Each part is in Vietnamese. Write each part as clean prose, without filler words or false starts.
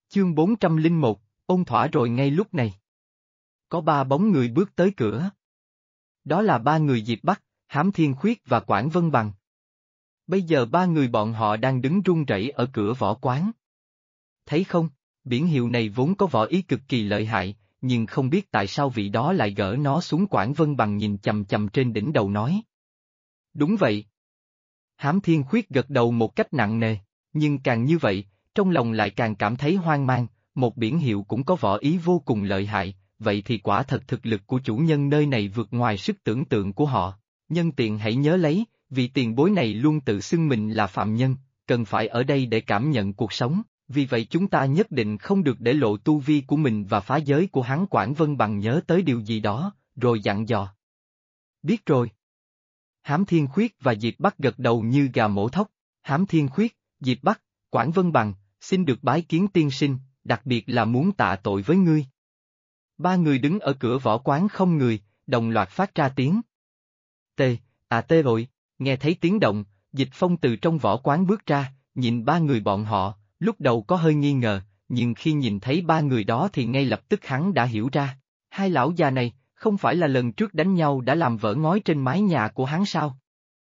Chương 401, ôn thỏa rồi. Ngay lúc này, có ba bóng người bước tới cửa. Đó là ba người Diệp Bắc, Hám Thiên Khuyết và Quản Vân Bằng. Bây giờ ba người bọn họ đang đứng run rẩy ở cửa võ quán. Thấy không, biển hiệu này vốn có võ ý cực kỳ lợi hại, nhưng không biết tại sao vị đó lại gỡ nó xuống. Quản Vân Bằng nhìn chằm chằm trên đỉnh đầu nói. Đúng vậy. Hám Thiên Khuyết gật đầu một cách nặng nề, nhưng càng như vậy, trong lòng lại càng cảm thấy hoang mang. Một biển hiệu cũng có võ ý vô cùng lợi hại, vậy thì quả thật thực lực của chủ nhân nơi này vượt ngoài sức tưởng tượng của họ. Nhân tiện hãy nhớ lấy, vị tiền bối này luôn tự xưng mình là phạm nhân, cần phải ở đây để cảm nhận cuộc sống, vì vậy chúng ta nhất định không được để lộ tu vi của mình và phá giới của hắn. Quản Vân Bằng nhớ tới điều gì đó, rồi dặn dò. Biết rồi. Hám Thiên Khuyết và Diệp Bắc gật đầu như gà mổ thóc. Hám Thiên Khuyết, Diệp Bắc, Quản Vân Bằng, xin được bái kiến tiên sinh, đặc biệt là muốn tạ tội với ngươi. Ba người đứng ở cửa võ quán không người, đồng loạt phát ra tiếng. Tê rồi. Nghe thấy tiếng động, Dịch Phong từ trong võ quán bước ra, nhìn ba người bọn họ, lúc đầu có hơi nghi ngờ, nhưng khi nhìn thấy ba người đó thì ngay lập tức hắn đã hiểu ra. Hai lão già này, không phải là lần trước đánh nhau đã làm vỡ ngói trên mái nhà của hắn sao?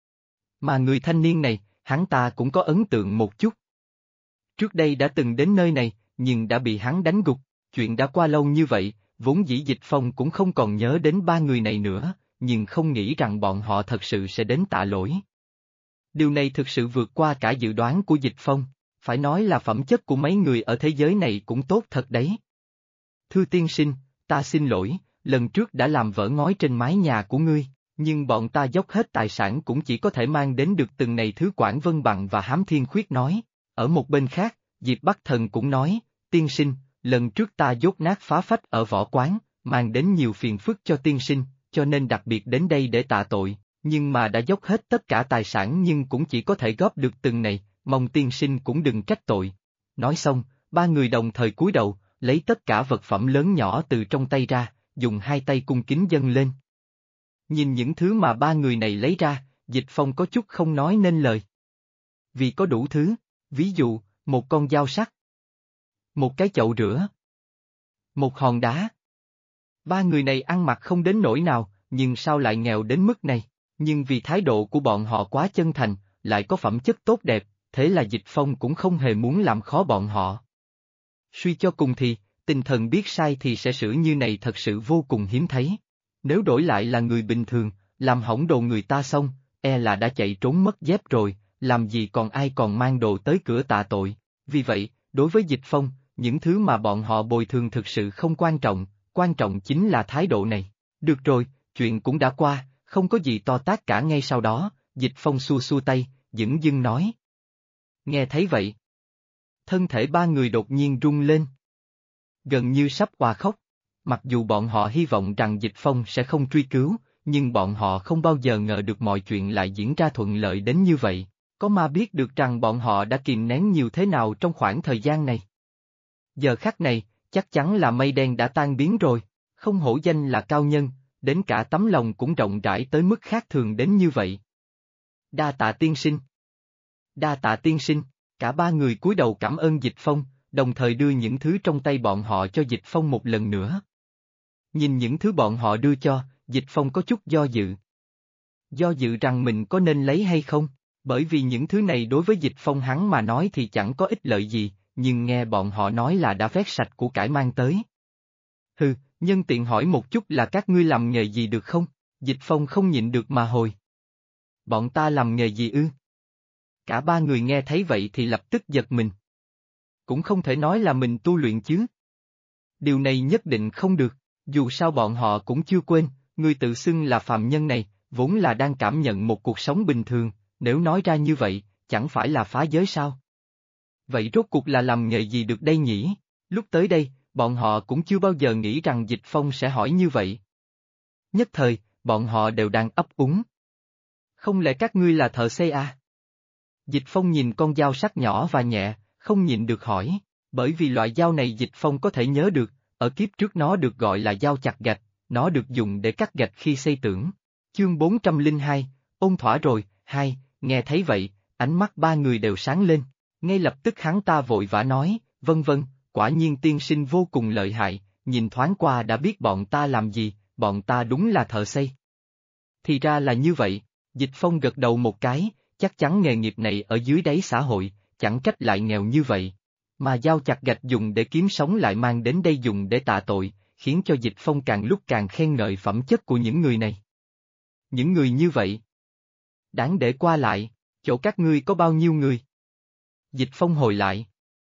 Mà người thanh niên này, hắn ta cũng có ấn tượng một chút. Trước đây đã từng đến nơi này, nhưng đã bị hắn đánh gục. Chuyện đã qua lâu như vậy, vốn dĩ Dịch Phong cũng không còn nhớ đến ba người này nữa, nhưng không nghĩ rằng bọn họ thật sự sẽ đến tạ lỗi. Điều này thực sự vượt qua cả dự đoán của Dịch Phong, phải nói là phẩm chất của mấy người ở thế giới này cũng tốt thật đấy. Thưa tiên sinh, ta xin lỗi, lần trước đã làm vỡ ngói trên mái nhà của ngươi, nhưng bọn ta dốc hết tài sản cũng chỉ có thể mang đến được từng này thứ. Quản Vân Bằng và Hám Thiên Khuyết nói. Ở một bên khác, Diệp Bắc Thần cũng nói, tiên sinh, lần trước ta dốt nát phá phách ở võ quán, mang đến nhiều phiền phức cho tiên sinh, cho nên đặc biệt đến đây để tạ tội, nhưng mà đã dốc hết tất cả tài sản nhưng cũng chỉ có thể góp được từng này, mong tiên sinh cũng đừng trách tội. Nói xong, ba người đồng thời cúi đầu, lấy tất cả vật phẩm lớn nhỏ từ trong tay ra, dùng hai tay cung kính dâng lên. Nhìn những thứ mà ba người này lấy ra, Dịch Phong có chút không nói nên lời. Vì có đủ thứ, ví dụ, một con dao sắt, một cái chậu rửa, một hòn đá. Ba người này ăn mặc không đến nỗi nào, nhưng sao lại nghèo đến mức này? Nhưng vì thái độ của bọn họ quá chân thành, lại có phẩm chất tốt đẹp, thế là Dịch Phong cũng không hề muốn làm khó bọn họ. Suy cho cùng thì, tinh thần biết sai thì sẽ xử như này thật sự vô cùng hiếm thấy. Nếu đổi lại là người bình thường, làm hỏng đồ người ta xong, e là đã chạy trốn mất dép rồi, làm gì còn ai còn mang đồ tới cửa tạ tội. Vì vậy, đối với Dịch Phong, những thứ mà bọn họ bồi thường thực sự không quan trọng chính là thái độ này. Được rồi, chuyện cũng đã qua, không có gì to tát cả. Ngay sau đó, Dịch Phong xua xua tay, dửng dưng nói. Nghe thấy vậy, thân thể ba người đột nhiên rung lên. Gần như sắp òa khóc. Mặc dù bọn họ hy vọng rằng Dịch Phong sẽ không truy cứu, nhưng bọn họ không bao giờ ngờ được mọi chuyện lại diễn ra thuận lợi đến như vậy. Có ma biết được rằng bọn họ đã kìm nén nhiều thế nào trong khoảng thời gian này. Giờ khắc này, chắc chắn là mây đen đã tan biến rồi, không hổ danh là cao nhân, đến cả tấm lòng cũng rộng rãi tới mức khác thường đến như vậy. Đa tạ tiên sinh. Đa tạ tiên sinh, cả ba người cúi đầu cảm ơn Dịch Phong, đồng thời đưa những thứ trong tay bọn họ cho Dịch Phong một lần nữa. Nhìn những thứ bọn họ đưa cho, Dịch Phong có chút do dự. Do dự rằng mình có nên lấy hay không, bởi vì những thứ này đối với Dịch Phong hắn mà nói thì chẳng có ích lợi gì, nhưng nghe bọn họ nói là đã vét sạch của cải mang tới. Hừ, nhân tiện hỏi một chút là các ngươi làm nghề gì được không? Dịch Phong không nhịn được mà hồi. Bọn ta làm nghề gì ư? Cả ba người nghe thấy vậy thì lập tức giật mình. Cũng không thể nói là mình tu luyện chứ. Điều này nhất định không được, dù sao bọn họ cũng chưa quên, người tự xưng là phàm nhân này, vốn là đang cảm nhận một cuộc sống bình thường, nếu nói ra như vậy, chẳng phải là phá giới sao? Vậy rốt cuộc là làm nghề gì được đây nhỉ? Lúc tới đây, bọn họ cũng chưa bao giờ nghĩ rằng Dịch Phong sẽ hỏi như vậy. Nhất thời, bọn họ đều đang ấp úng. Không lẽ các ngươi là thợ xây à? Dịch Phong nhìn con dao sắc nhỏ và nhẹ, không nhịn được hỏi, bởi vì loại dao này Dịch Phong có thể nhớ được, ở kiếp trước nó được gọi là dao chặt gạch, nó được dùng để cắt gạch khi xây tường. Chương 402, ôn thỏa rồi. Nghe thấy vậy, ánh mắt ba người đều sáng lên, ngay lập tức hắn ta vội vã nói, vâng, quả nhiên tiên sinh vô cùng lợi hại, nhìn thoáng qua đã biết bọn ta làm gì, bọn ta đúng là thợ xây. Thì ra là như vậy, Dịch Phong gật đầu một cái, chắc chắn nghề nghiệp này ở dưới đáy xã hội, chẳng trách lại nghèo như vậy. Mà dao chặt gạch dùng để kiếm sống lại mang đến đây dùng để tạ tội, khiến cho Dịch Phong càng lúc càng khen ngợi phẩm chất của những người này. Những người như vậy đáng để qua lại, chỗ các ngươi có bao nhiêu người? Dịch Phong hồi lại.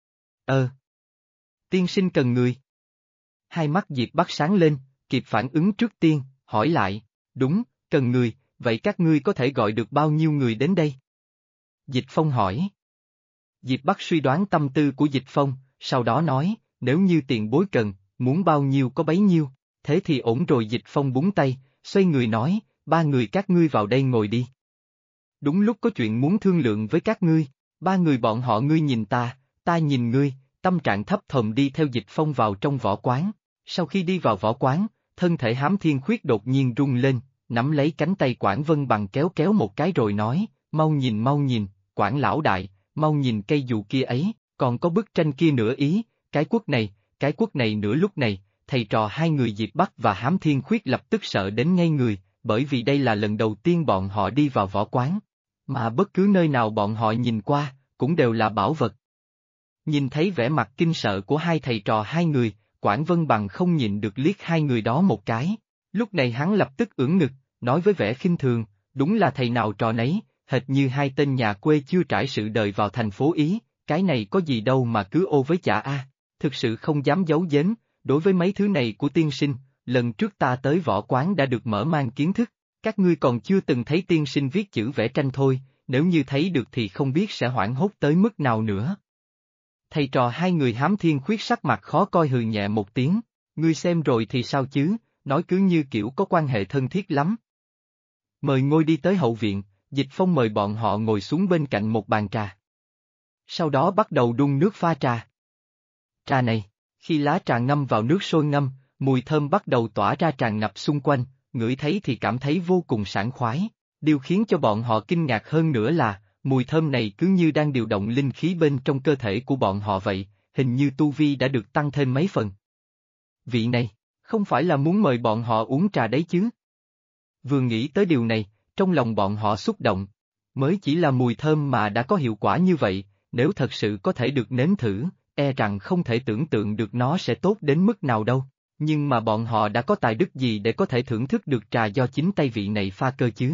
Tiên sinh cần người. Hai mắt Diệp Bắc sáng lên, kịp phản ứng trước tiên, hỏi lại, đúng, cần người, vậy các ngươi có thể gọi được bao nhiêu người đến đây? Dịch Phong hỏi. Diệp Bắc suy đoán tâm tư của Dịch Phong, sau đó nói, nếu như tiền bối cần, muốn bao nhiêu có bấy nhiêu, thế thì ổn rồi. Dịch Phong búng tay, xoay người nói, 3 người các ngươi vào đây ngồi đi. Đúng lúc có chuyện muốn thương lượng với các ngươi, 3 người bọn họ ngươi nhìn ta nhìn ngươi, tâm trạng thấp thầm đi theo Dịch Phong vào trong võ quán. Sau khi đi vào võ quán, thân thể Hám Thiên Khuyết đột nhiên rung lên, nắm lấy cánh tay Quảng Vân Bằng kéo kéo một cái rồi nói, mau nhìn, Quảng lão đại, mau nhìn cây dù kia ấy, còn có bức tranh kia nữa ý, cái quất này nữa. Lúc này, thầy trò hai người Diệp Bắc và Hám Thiên Khuyết lập tức sợ đến ngây người, bởi vì đây là lần đầu tiên bọn họ đi vào võ quán. Mà bất cứ nơi nào bọn họ nhìn qua, cũng đều là bảo vật. Nhìn thấy vẻ mặt kinh sợ của hai thầy trò hai người, Quảng Vân Bằng không nhịn được liếc hai người đó một cái. Lúc này hắn lập tức ưỡn ngực, nói với vẻ khinh thường, đúng là thầy nào trò nấy, hệt như hai tên nhà quê chưa trải sự đời vào thành phố Ý, cái này có gì đâu mà cứ ô với chả a. Thực sự không dám giấu giếm, đối với mấy thứ này của tiên sinh, lần trước ta tới võ quán đã được mở mang kiến thức, các ngươi còn chưa từng thấy tiên sinh viết chữ vẽ tranh thôi, nếu như thấy được thì không biết sẽ hoảng hốt tới mức nào nữa. Thầy trò hai người Hám Thiên Khuyết sắc mặt khó coi hừ nhẹ một tiếng, ngươi xem rồi thì sao chứ, nói cứ như kiểu có quan hệ thân thiết lắm. Mời ngồi đi tới hậu viện, Dịch Phong mời bọn họ ngồi xuống bên cạnh một bàn trà. Sau đó bắt đầu đun nước pha trà. Trà này, khi lá trà ngâm vào nước sôi ngâm, mùi thơm bắt đầu tỏa ra tràn ngập xung quanh, ngửi thấy thì cảm thấy vô cùng sảng khoái. Điều khiến cho bọn họ kinh ngạc hơn nữa là, mùi thơm này cứ như đang điều động linh khí bên trong cơ thể của bọn họ vậy, hình như tu vi đã được tăng thêm mấy phần. Vị này, không phải là muốn mời bọn họ uống trà đấy chứ? Vừa nghĩ tới điều này, trong lòng bọn họ xúc động. Mới chỉ là mùi thơm mà đã có hiệu quả như vậy, nếu thật sự có thể được nếm thử, e rằng không thể tưởng tượng được nó sẽ tốt đến mức nào đâu. Nhưng mà bọn họ đã có tài đức gì để có thể thưởng thức được trà do chính tay vị này pha cơ chứ?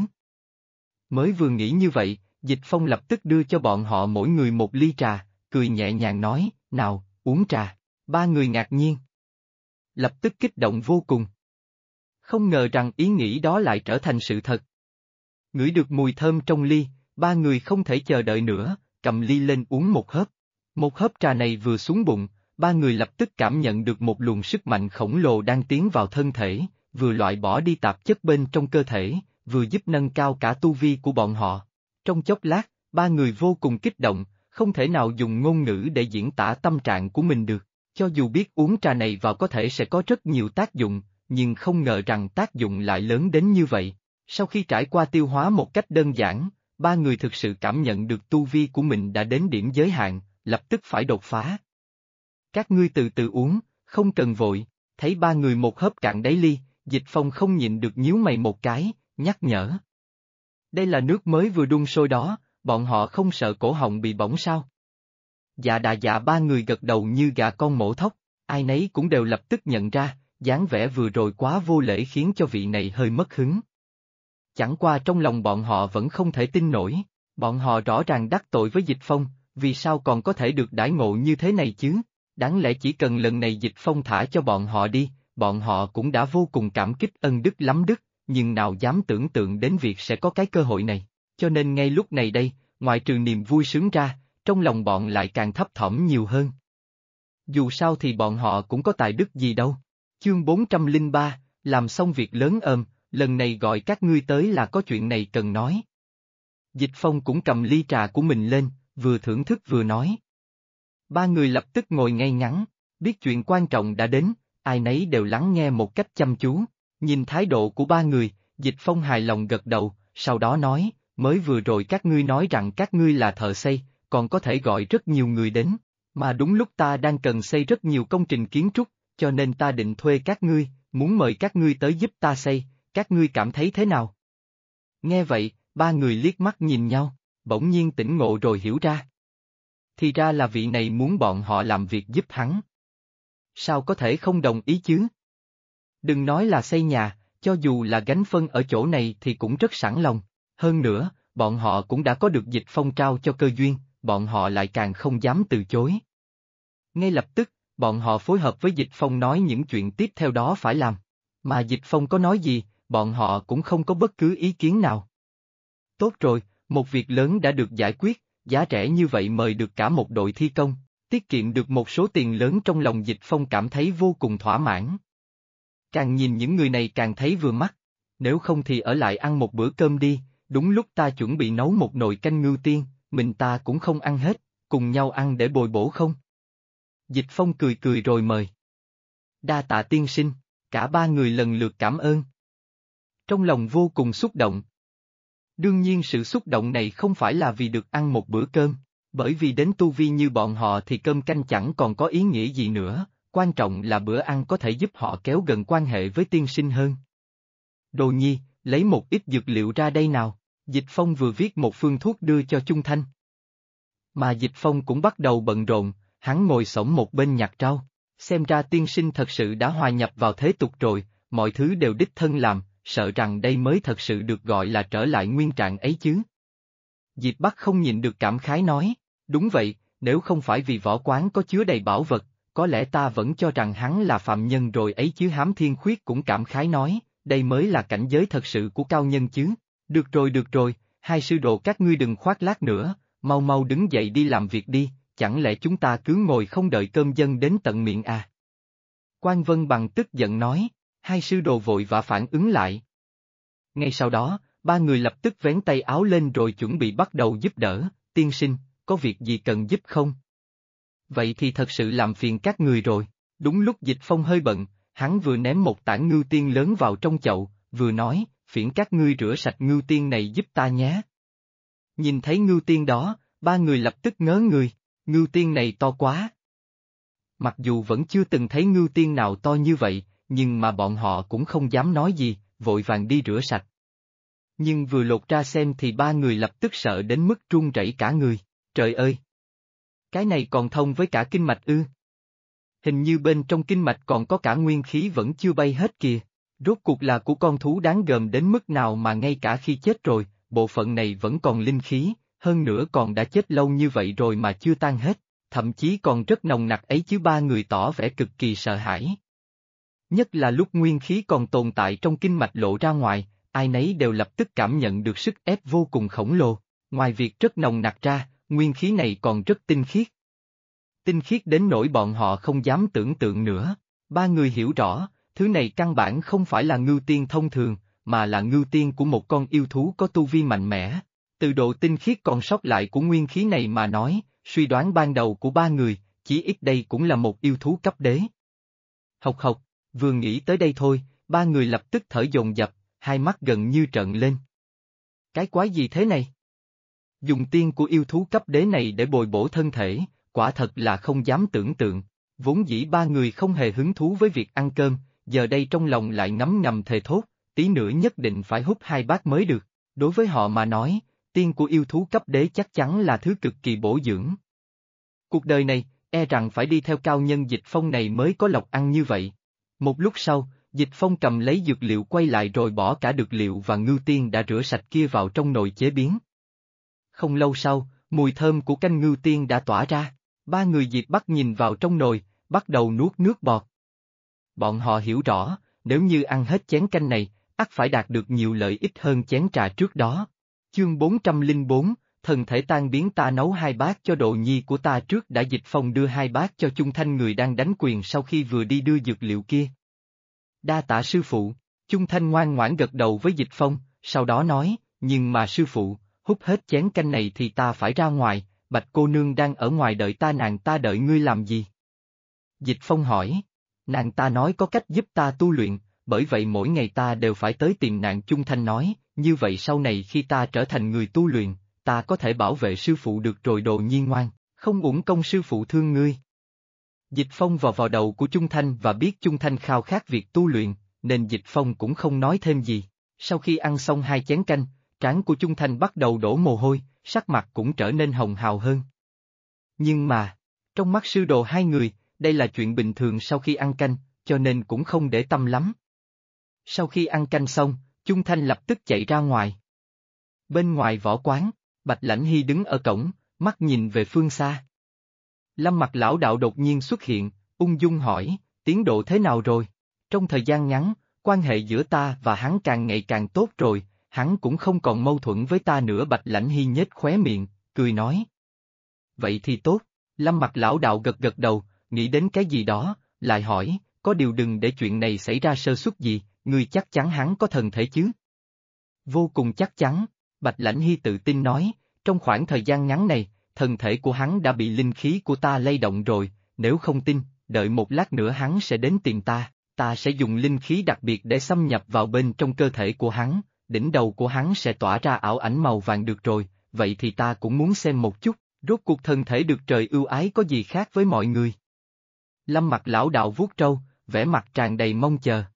Mới vừa nghĩ như vậy, Dịch Phong lập tức đưa cho bọn họ mỗi người một ly trà, cười nhẹ nhàng nói, nào, uống trà. 3 người ngạc nhiên. Lập tức kích động vô cùng. Không ngờ rằng ý nghĩ đó lại trở thành sự thật. Ngửi được mùi thơm trong ly, 3 người không thể chờ đợi nữa, cầm ly lên uống một hớp. Một hớp trà này vừa xuống bụng, 3 người lập tức cảm nhận được một luồng sức mạnh khổng lồ đang tiến vào thân thể, vừa loại bỏ đi tạp chất bên trong cơ thể, vừa giúp nâng cao cả tu vi của bọn họ. Trong chốc lát, 3 người vô cùng kích động, không thể nào dùng ngôn ngữ để diễn tả tâm trạng của mình được. Cho dù biết uống trà này vào có thể sẽ có rất nhiều tác dụng, nhưng không ngờ rằng tác dụng lại lớn đến như vậy. Sau khi trải qua tiêu hóa một cách đơn giản, 3 người thực sự cảm nhận được tu vi của mình đã đến điểm giới hạn, lập tức phải đột phá. Các ngươi từ từ uống, không cần vội, thấy 3 người một hớp cạn đáy ly, Dịch Phong không nhịn được nhíu mày một cái, nhắc nhở. Đây là nước mới vừa đun sôi đó, bọn họ không sợ cổ họng bị bỏng sao? Dạ đà dạ 3 người gật đầu như gà con mổ thóc, ai nấy cũng đều lập tức nhận ra, dáng vẻ vừa rồi quá vô lễ khiến cho vị này hơi mất hứng. Chẳng qua trong lòng bọn họ vẫn không thể tin nổi, bọn họ rõ ràng đắc tội với Dịch Phong, vì sao còn có thể được đãi ngộ như thế này chứ? Đáng lẽ chỉ cần lần này Dịch Phong thả cho bọn họ đi, bọn họ cũng đã vô cùng cảm kích ân đức lắm đức, nhưng nào dám tưởng tượng đến việc sẽ có cái cơ hội này, cho nên ngay lúc này đây, ngoại trừ niềm vui sướng ra, trong lòng bọn lại càng thấp thỏm nhiều hơn. Dù sao thì bọn họ cũng có tài đức gì đâu. Chương 403, làm xong việc lớn lần này gọi các ngươi tới là có chuyện này cần nói. Dịch Phong cũng cầm ly trà của mình lên, vừa thưởng thức vừa nói. 3 người lập tức ngồi ngay ngắn, biết chuyện quan trọng đã đến, ai nấy đều lắng nghe một cách chăm chú, nhìn thái độ của 3 người, Dịch Phong hài lòng gật đầu, sau đó nói, mới vừa rồi các ngươi nói rằng các ngươi là thợ xây, còn có thể gọi rất nhiều người đến, Mà đúng lúc ta đang cần xây rất nhiều công trình kiến trúc, cho nên ta định thuê các ngươi, muốn mời các ngươi tới giúp ta xây, các ngươi cảm thấy thế nào? Nghe vậy, ba người liếc mắt nhìn nhau, bỗng nhiên tỉnh ngộ rồi hiểu ra. Thì ra là vị này muốn bọn họ làm việc giúp hắn. Sao có thể không đồng ý chứ? Đừng nói là xây nhà, cho dù là gánh phân ở chỗ này thì cũng rất sẵn lòng. Hơn nữa, bọn họ cũng đã có được Dịch Phong trao cho cơ duyên, bọn họ lại càng không dám từ chối. Ngay lập tức, bọn họ phối hợp với Dịch Phong nói những chuyện tiếp theo đó phải làm. Mà Dịch Phong có nói gì, bọn họ cũng không có bất cứ ý kiến nào. Tốt rồi, một việc lớn đã được giải quyết, giá rẻ như vậy mời được cả một đội thi công, tiết kiệm được một số tiền lớn, trong lòng Dịch Phong cảm thấy vô cùng thỏa mãn. Càng nhìn những người này càng thấy vừa mắt, nếu không thì ở lại ăn một bữa cơm đi, đúng lúc ta chuẩn bị nấu một nồi canh ngưu tiên, mình ta cũng không ăn hết, cùng nhau ăn để bồi bổ không? Dịch Phong cười cười rồi mời. Đa tạ tiên sinh, cả ba người lần lượt cảm ơn. Trong lòng vô cùng xúc động. Đương nhiên sự xúc động này không phải là vì được ăn một bữa cơm, bởi vì đến tu vi như bọn họ thì cơm canh chẳng còn có ý nghĩa gì nữa, quan trọng là bữa ăn có thể giúp họ kéo gần quan hệ với tiên sinh hơn. Đồ Nhi, lấy một ít dược liệu ra đây nào, Dịch Phong vừa viết một phương thuốc đưa cho Chung Thanh. Mà Dịch Phong cũng bắt đầu bận rộn, hắn ngồi xổm một bên nhặt rau, xem ra tiên sinh thật sự đã hòa nhập vào thế tục rồi, mọi thứ đều đích thân làm, sợ rằng đây mới thật sự được gọi là trở lại nguyên trạng ấy chứ. Diệp Bắc không nhịn được cảm khái nói, đúng vậy, nếu không phải vì võ quán có chứa đầy bảo vật, có lẽ ta vẫn cho rằng hắn là phạm nhân rồi ấy chứ. Hám Thiên Khuyết cũng cảm khái nói, đây mới là cảnh giới thật sự của cao nhân chứ. Được rồi, hai sư đồ các ngươi đừng khoác lác nữa, mau mau đứng dậy đi làm việc đi, chẳng lẽ chúng ta cứ ngồi không đợi cơm dân đến tận miệng à? Quan Vân Bằng tức giận nói, hai sư đồ vội vã phản ứng lại. Ngay sau đó, ba người lập tức vén tay áo lên rồi chuẩn bị bắt đầu giúp đỡ, tiên sinh, có việc gì cần giúp không? Vậy thì thật sự làm phiền các người rồi. Đúng lúc Dịch Phong hơi bận, hắn vừa ném một tảng ngưu tiên lớn vào trong chậu, vừa nói, phiền các ngươi rửa sạch ngưu tiên này giúp ta nhé. Nhìn thấy ngưu tiên đó, ba người lập tức ngớ người, ngưu tiên này to quá. Mặc dù vẫn chưa từng thấy ngưu tiên nào to như vậy, nhưng mà bọn họ cũng không dám nói gì, vội vàng đi rửa sạch. Nhưng vừa lột ra xem thì ba người lập tức sợ đến mức run rẩy cả người, trời ơi! Cái này còn thông với cả kinh mạch ư? Hình như bên trong kinh mạch còn có cả nguyên khí vẫn chưa bay hết kìa, rốt cuộc là của con thú đáng gờm đến mức nào mà ngay cả khi chết rồi, bộ phận này vẫn còn linh khí, hơn nữa còn đã chết lâu như vậy rồi mà chưa tan hết, thậm chí còn rất nồng nặc ấy chứ. Ba người tỏ vẻ cực kỳ sợ hãi. Nhất là lúc nguyên khí còn tồn tại trong kinh mạch lộ ra ngoài, ai nấy đều lập tức cảm nhận được sức ép vô cùng khổng lồ, ngoài việc rất nồng nặc ra, nguyên khí này còn rất tinh khiết. Tinh khiết đến nỗi bọn họ không dám tưởng tượng nữa. Ba người hiểu rõ, thứ này căn bản không phải là ngưu tiên thông thường, mà là ngưu tiên của một con yêu thú có tu vi mạnh mẽ. Từ độ tinh khiết còn sót lại của nguyên khí này mà nói, suy đoán ban đầu của ba người, chí ít đây cũng là một yêu thú cấp đế. Hộc hộc, vừa nghĩ tới đây thôi, ba người lập tức thở dồn dập, hai mắt gần như trợn lên. Cái quái gì thế này? Dùng tiên của yêu thú cấp đế này để bồi bổ thân thể, quả thật là không dám tưởng tượng. Vốn dĩ ba người không hề hứng thú với việc ăn cơm, giờ đây trong lòng lại ngấm ngầm thề thốt, tí nữa nhất định phải hút hai bát mới được. Đối với họ mà nói, tiên của yêu thú cấp đế chắc chắn là thứ cực kỳ bổ dưỡng. Cuộc đời này, e rằng phải đi theo cao nhân Dịch Phong này mới có lộc ăn như vậy. Một lúc sau, Dịch Phong cầm lấy dược liệu quay lại rồi bỏ cả dược liệu và ngưu tiên đã rửa sạch kia vào trong nồi chế biến. Không lâu sau, mùi thơm của canh ngưu tiên đã tỏa ra, ba người Diệp Bắc nhìn vào trong nồi, bắt đầu nuốt nước bọt. Bọn họ hiểu rõ, nếu như ăn hết chén canh này, ắt phải đạt được nhiều lợi ích hơn chén trà trước đó. Chương 404, thần thể tan biến. Ta nấu hai bát cho Đồ Nhi của ta trước đã. Dịch Phong đưa hai bát cho Chung Thanh người đang đánh quyền sau khi vừa đi đưa dược liệu kia. Đa tạ sư phụ. Chung Thanh ngoan ngoãn gật đầu với Dịch Phong, sau đó nói, nhưng mà sư phụ, hút hết chén canh này thì ta phải ra ngoài, Bạch cô nương đang ở ngoài đợi ta. Nàng ta đợi ngươi làm gì? Dịch Phong hỏi. Nàng ta nói có cách giúp ta tu luyện, bởi vậy mỗi ngày ta đều phải tới tìm nàng. Chung Thanh nói, như vậy sau này khi ta trở thành người tu luyện, ta có thể bảo vệ sư phụ được rồi. Đồ Nhi ngoan, Không uổng công sư phụ thương ngươi. Dịch Phong vào đầu của Chung Thanh và biết Chung Thanh khao khát việc tu luyện, nên Dịch Phong cũng không nói thêm gì. Sau khi ăn xong 2 chén canh, trán của Chung Thanh bắt đầu đổ mồ hôi, sắc mặt cũng trở nên hồng hào hơn. Nhưng mà, trong mắt sư đồ hai người, đây là chuyện bình thường sau khi ăn canh, cho nên cũng không để tâm lắm. Sau khi ăn canh xong, Chung Thanh lập tức chạy ra ngoài. Bên ngoài võ quán, Bạch Lãnh Hy đứng ở cổng, mắt nhìn về phương xa. Lâm Mặc lão đạo đột nhiên xuất hiện, ung dung hỏi, tiến độ thế nào rồi? Trong thời gian ngắn, quan hệ giữa ta và hắn càng ngày càng tốt rồi, hắn cũng không còn mâu thuẫn với ta nữa. Bạch Lãnh Hy nhếch khóe miệng, cười nói. Vậy thì tốt, Lâm Mặc lão đạo gật gật đầu, nghĩ đến cái gì đó, lại hỏi, có điều đừng để chuyện này xảy ra sơ suất gì, ngươi chắc chắn hắn có thần thể chứ? Vô cùng chắc chắn, Bạch Lãnh Hy tự tin nói, trong khoảng thời gian ngắn này, thần thể của hắn đã bị linh khí của ta lay động rồi, nếu không tin, đợi một lát nữa hắn sẽ đến tìm ta, ta sẽ dùng linh khí đặc biệt để xâm nhập vào bên trong cơ thể của hắn, đỉnh đầu của hắn sẽ tỏa ra ảo ảnh màu vàng được rồi, vậy thì ta cũng muốn xem một chút, rốt cuộc thần thể được trời ưu ái có gì khác với mọi người. Lâm Mặc lão đạo vuốt râu, vẻ mặt tràn đầy mong chờ.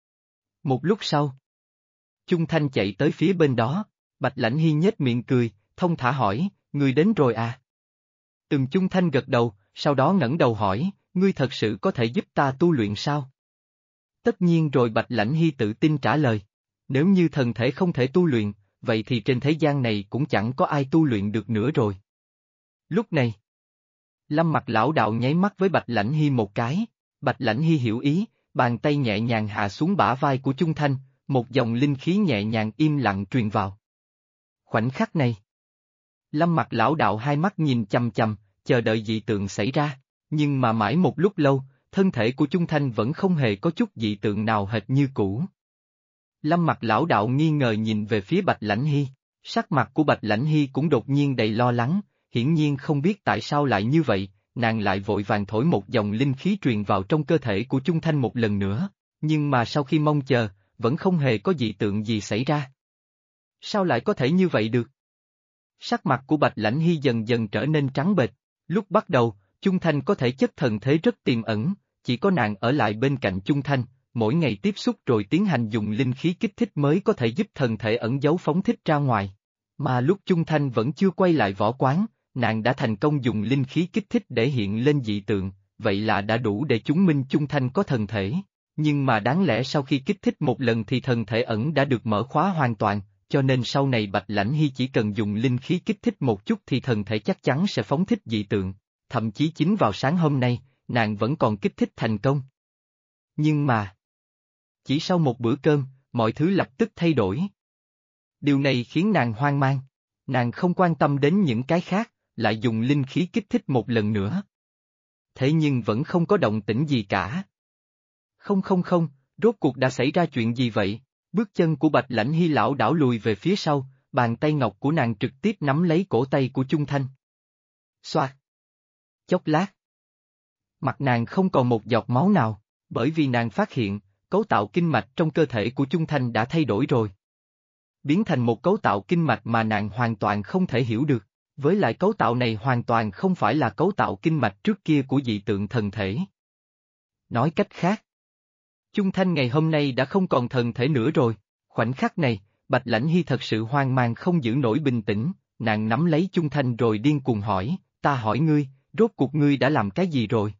Một lúc sau, Chung Thanh chạy tới phía bên đó, Bạch Lãnh Hy nhếch miệng cười, thông thả hỏi, ngươi đến rồi à? Chung Thanh gật đầu, sau đó ngẩng đầu hỏi, ngươi thật sự có thể giúp ta tu luyện sao? Tất nhiên rồi. Bạch Lãnh Hy tự tin trả lời, nếu như thần thể không thể tu luyện, vậy thì trên thế gian này cũng chẳng có ai tu luyện được nữa rồi. Lúc này, Lâm Mặc lão đạo nháy mắt với Bạch Lãnh Hy một cái, Bạch Lãnh Hy hiểu ý, bàn tay nhẹ nhàng hạ xuống bả vai của Chung Thanh, một dòng linh khí nhẹ nhàng im lặng truyền vào. Khoảnh khắc này, Lâm Mặc lão đạo hai mắt nhìn chằm chằm, chờ đợi dị tượng xảy ra, nhưng mà mãi một lúc lâu, thân thể của Chung Thanh vẫn không hề có chút dị tượng nào hệt như cũ. Lâm Mặc lão đạo nghi ngờ nhìn về phía Bạch Lãnh Hy, sắc mặt của Bạch Lãnh Hy cũng đột nhiên đầy lo lắng, hiển nhiên không biết tại sao lại như vậy, nàng lại vội vàng thổi một dòng linh khí truyền vào trong cơ thể của Chung Thanh một lần nữa, nhưng mà sau khi mong chờ, vẫn không hề có dị tượng gì xảy ra. Sao lại có thể như vậy được? Sắc mặt của Bạch Lãnh Hy dần dần trở nên trắng bệch, lúc bắt đầu, Chung Thanh có thể chất thần thế rất tiềm ẩn, chỉ có nàng ở lại bên cạnh Chung Thanh, mỗi ngày tiếp xúc rồi tiến hành dùng linh khí kích thích mới có thể giúp thần thể ẩn giấu phóng thích ra ngoài. Mà lúc Chung Thanh vẫn chưa quay lại võ quán, nàng đã thành công dùng linh khí kích thích để hiện lên dị tượng, vậy là đã đủ để chứng minh Chung Thanh có thần thể. Nhưng mà đáng lẽ sau khi kích thích một lần thì thần thể ẩn đã được mở khóa hoàn toàn, cho nên sau này Bạch Lãnh Hy chỉ cần dùng linh khí kích thích một chút thì thần thể chắc chắn sẽ phóng thích dị tượng, thậm chí chính vào sáng hôm nay, nàng vẫn còn kích thích thành công. Nhưng mà, chỉ sau một bữa cơm, mọi thứ lập tức thay đổi. Điều này khiến nàng hoang mang, nàng không quan tâm đến những cái khác, lại dùng linh khí kích thích một lần nữa. Thế nhưng vẫn không có động tĩnh gì cả. Không, rốt cuộc đã xảy ra chuyện gì vậy? Bước chân của Bạch Lãnh Hy lão đảo lùi về phía sau, bàn tay ngọc của nàng trực tiếp nắm lấy cổ tay của Chung Thanh. Xoạt. Chốc lát. Mặt nàng không còn một giọt máu nào, bởi vì nàng phát hiện, cấu tạo kinh mạch trong cơ thể của Chung Thanh đã thay đổi rồi. Biến thành một cấu tạo kinh mạch mà nàng hoàn toàn không thể hiểu được, với lại cấu tạo này hoàn toàn không phải là cấu tạo kinh mạch trước kia của dị tượng thần thể. Nói cách khác, Chung Thanh ngày hôm nay đã không còn thần thể nữa rồi. Khoảnh khắc này, Bạch Lãnh Hy thật sự hoang mang không giữ nổi bình tĩnh, nàng nắm lấy Chung Thanh rồi điên cuồng hỏi, ta hỏi ngươi, rốt cuộc ngươi đã làm cái gì rồi?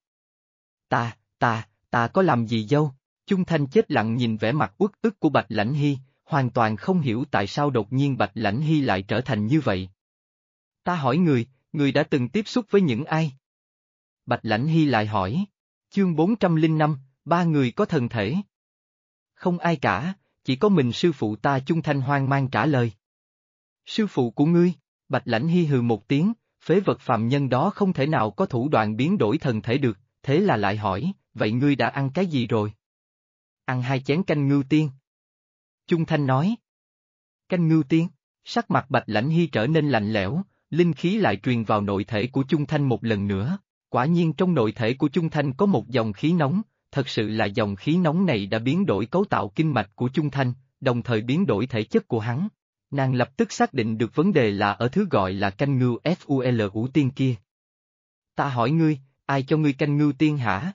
Ta có làm gì dâu? Chung Thanh chết lặng nhìn vẻ mặt uất ức của Bạch Lãnh Hy, hoàn toàn không hiểu tại sao đột nhiên Bạch Lãnh Hy lại trở thành như vậy. Ta hỏi người đã từng tiếp xúc với những ai? Bạch Lãnh Hy lại hỏi. Chương 405, ba người có thần thể. Không ai cả, chỉ có mình sư phụ ta. Chung Thanh hoang mang trả lời. Sư phụ của ngươi? Bạch Lãnh Hy hừ một tiếng, phế vật phàm nhân đó không thể nào có thủ đoạn biến đổi thần thể được, thế là lại hỏi, vậy ngươi đã ăn cái gì rồi? Ăn 2 chén canh ngưu tiên. Chung Thanh nói. Canh ngưu tiên, sắc mặt Bạch Lãnh Hy trở nên lạnh lẽo, linh khí lại truyền vào nội thể của Chung Thanh một lần nữa, quả nhiên trong nội thể của Chung Thanh có một dòng khí nóng, thật sự là dòng khí nóng này đã biến đổi cấu tạo kinh mạch của Chung Thanh, đồng thời biến đổi thể chất của hắn. Nàng lập tức xác định được vấn đề là ở thứ gọi là canh ngưu Ful ủ tiên kia. Ta hỏi ngươi, ai cho ngươi canh ngưu tiên hả?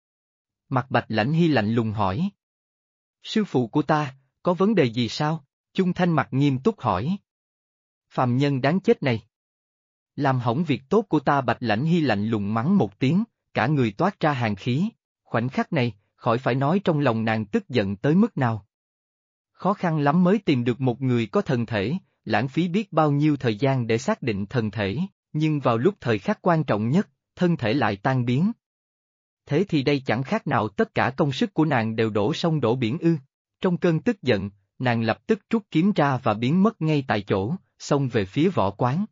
Mặt Bạch Lãnh Hy lạnh lùng hỏi. Sư phụ của ta, có vấn đề gì sao? Chung Thanh mặt nghiêm túc hỏi. Phàm nhân đáng chết này. Làm hỏng việc tốt của ta. Bạch Lãnh Hy lạnh lùng mắng một tiếng, cả người toát ra hàn khí. Khoảnh khắc này, khỏi phải nói trong lòng nàng tức giận tới mức nào. Khó khăn lắm mới tìm được một người có thần thể, lãng phí biết bao nhiêu thời gian để xác định thần thể, nhưng vào lúc thời khắc quan trọng nhất, thân thể lại tan biến. Thế thì đây chẳng khác nào tất cả công sức của nàng đều đổ sông đổ biển ư. Trong cơn tức giận, nàng lập tức rút kiếm ra và biến mất ngay tại chỗ, xông về phía võ quán.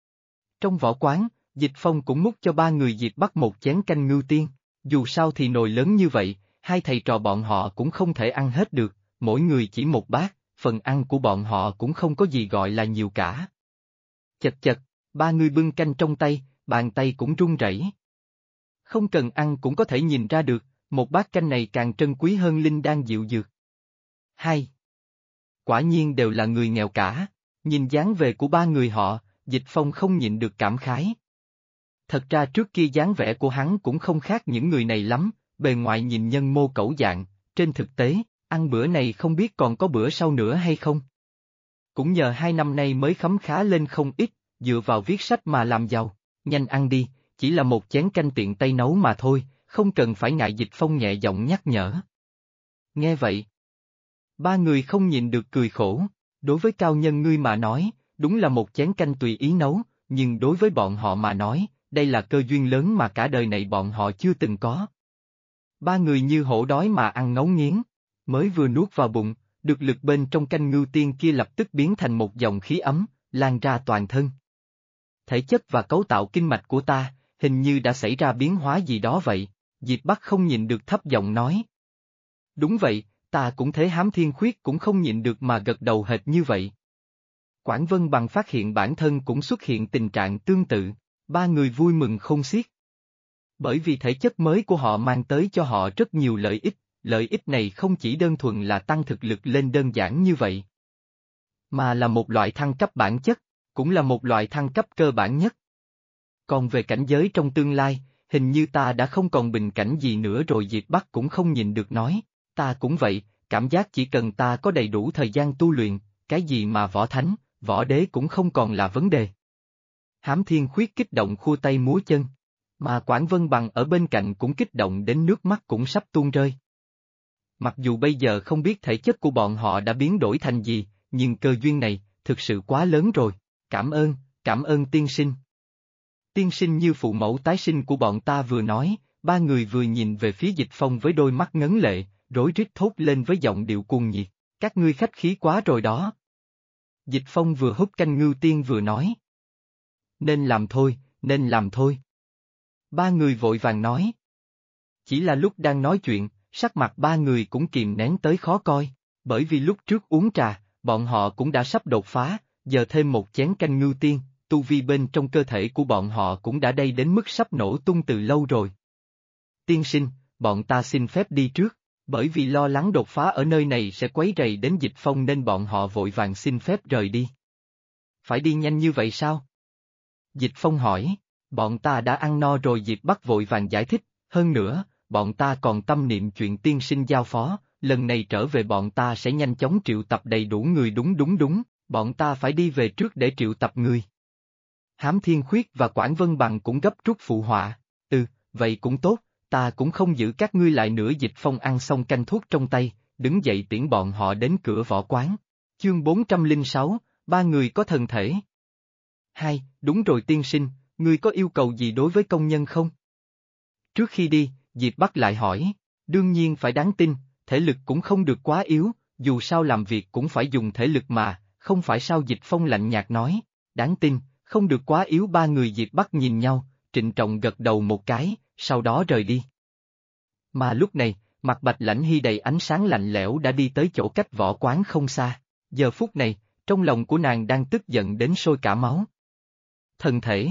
Trong võ quán, Dịch Phong cũng múc cho ba người Diệp Bắc một chén canh ngưu tiên, dù sao thì nồi lớn như vậy, hai thầy trò bọn họ cũng không thể ăn hết được, mỗi người chỉ một bát, phần ăn của bọn họ cũng không có gì gọi là nhiều cả. Chật chật, ba người bưng canh trong tay, bàn tay cũng run rẩy. Không cần ăn cũng có thể nhìn ra được, một bát canh này càng trân quý hơn linh đan diệu dược. Hai. Quả nhiên đều là người nghèo cả, nhìn dáng vẻ của ba người họ, Dịch Phong không nhịn được cảm khái. Thật ra trước kia dáng vẻ của hắn cũng không khác những người này lắm, bề ngoài nhìn nhân mô cẩu dạng, trên thực tế, ăn bữa này không biết còn có bữa sau nữa hay không. Cũng nhờ 2 năm nay mới khấm khá lên không ít, dựa vào viết sách mà làm giàu, nhanh ăn đi, chỉ là một chén canh tiện tay nấu mà thôi, không cần phải ngại. Dịch Phong nhẹ giọng nhắc nhở. Nghe vậy, ba người không nhịn được cười khổ, đối với cao nhân ngươi mà nói, đúng là một chén canh tùy ý nấu, nhưng đối với bọn họ mà nói, đây là cơ duyên lớn mà cả đời này bọn họ chưa từng có. Ba người như hổ đói mà ăn ngấu nghiến, mới vừa nuốt vào bụng, được lực bên trong canh ngưu tiên kia lập tức biến thành một dòng khí ấm, lan ra toàn thân. Thể chất và cấu tạo kinh mạch của ta, hình như đã xảy ra biến hóa gì đó vậy, Diệp Bắc không nhịn được thấp giọng nói. Đúng vậy, ta cũng thế. Hám Thiên Khuyết cũng không nhịn được mà gật đầu hệt như vậy. Quảng Vân Bằng phát hiện bản thân cũng xuất hiện tình trạng tương tự, ba người vui mừng không xiết. Bởi vì thể chất mới của họ mang tới cho họ rất nhiều lợi ích này không chỉ đơn thuần là tăng thực lực lên đơn giản như vậy, mà là một loại thăng cấp bản chất, cũng là một loại thăng cấp cơ bản nhất. Còn về cảnh giới trong tương lai, hình như ta đã không còn bình cảnh gì nữa rồi. Diệp Bắc cũng không nhịn được nói, ta cũng vậy, cảm giác chỉ cần ta có đầy đủ thời gian tu luyện, cái gì mà võ thánh, võ đế cũng không còn là vấn đề. Hám Thiên Khuyết kích động khua tay múa chân, mà Quảng Vân Bằng ở bên cạnh cũng kích động đến nước mắt cũng sắp tuôn rơi. Mặc dù bây giờ không biết thể chất của bọn họ đã biến đổi thành gì, nhưng cơ duyên này, thực sự quá lớn rồi, cảm ơn tiên sinh. Tiên sinh như phụ mẫu tái sinh của bọn ta. Vừa nói, ba người vừa nhìn về phía Dịch Phong với đôi mắt ngấn lệ, rối rít thốt lên với giọng điệu cuồng nhiệt, các ngươi khách khí quá rồi đó. Dịch Phong vừa hút canh ngưu tiên vừa nói. Nên làm thôi, nên làm thôi. Ba người vội vàng nói. Chỉ là lúc đang nói chuyện, sắc mặt ba người cũng kìm nén tới khó coi, bởi vì lúc trước uống trà, bọn họ cũng đã sắp đột phá, giờ thêm một chén canh ngưu tiên, tu vi bên trong cơ thể của bọn họ cũng đã đầy đến mức sắp nổ tung từ lâu rồi. Tiên sinh, bọn ta xin phép đi trước, bởi vì lo lắng đột phá ở nơi này sẽ quấy rầy đến Dịch Phong nên bọn họ vội vàng xin phép rời đi. Phải đi nhanh như vậy sao? Dịch Phong hỏi, bọn ta đã ăn no rồi. Diệp Bắc vội vàng giải thích, hơn nữa, bọn ta còn tâm niệm chuyện tiên sinh giao phó, lần này trở về bọn ta sẽ nhanh chóng triệu tập đầy đủ người. Đúng, bọn ta phải đi về trước để triệu tập người. Hám Thiên Khuyết và Quảng Vân Bằng cũng gấp rút phụ họa, vậy cũng tốt, ta cũng không giữ các ngươi lại nữa. Dịch Phong ăn xong canh thuốc trong tay, đứng dậy tiễn bọn họ đến cửa võ quán. Chương 406, ba người có thần thể. Hai, đúng rồi tiên sinh, ngươi có yêu cầu gì đối với công nhân không? Trước khi đi, Diệp Bắc lại hỏi, đương nhiên phải đáng tin, thể lực cũng không được quá yếu, dù sao làm việc cũng phải dùng thể lực mà, không phải sao? Dịch Phong lạnh nhạt nói, đáng tin, không được quá yếu. Ba người Diệp Bắc nhìn nhau, trịnh trọng gật đầu một cái, sau đó rời đi. Mà lúc này, mặt Bạch Lãnh Hy đầy ánh sáng lạnh lẽo đã đi tới chỗ cách võ quán không xa, giờ phút này, trong lòng của nàng đang tức giận đến sôi cả máu. Thần thể.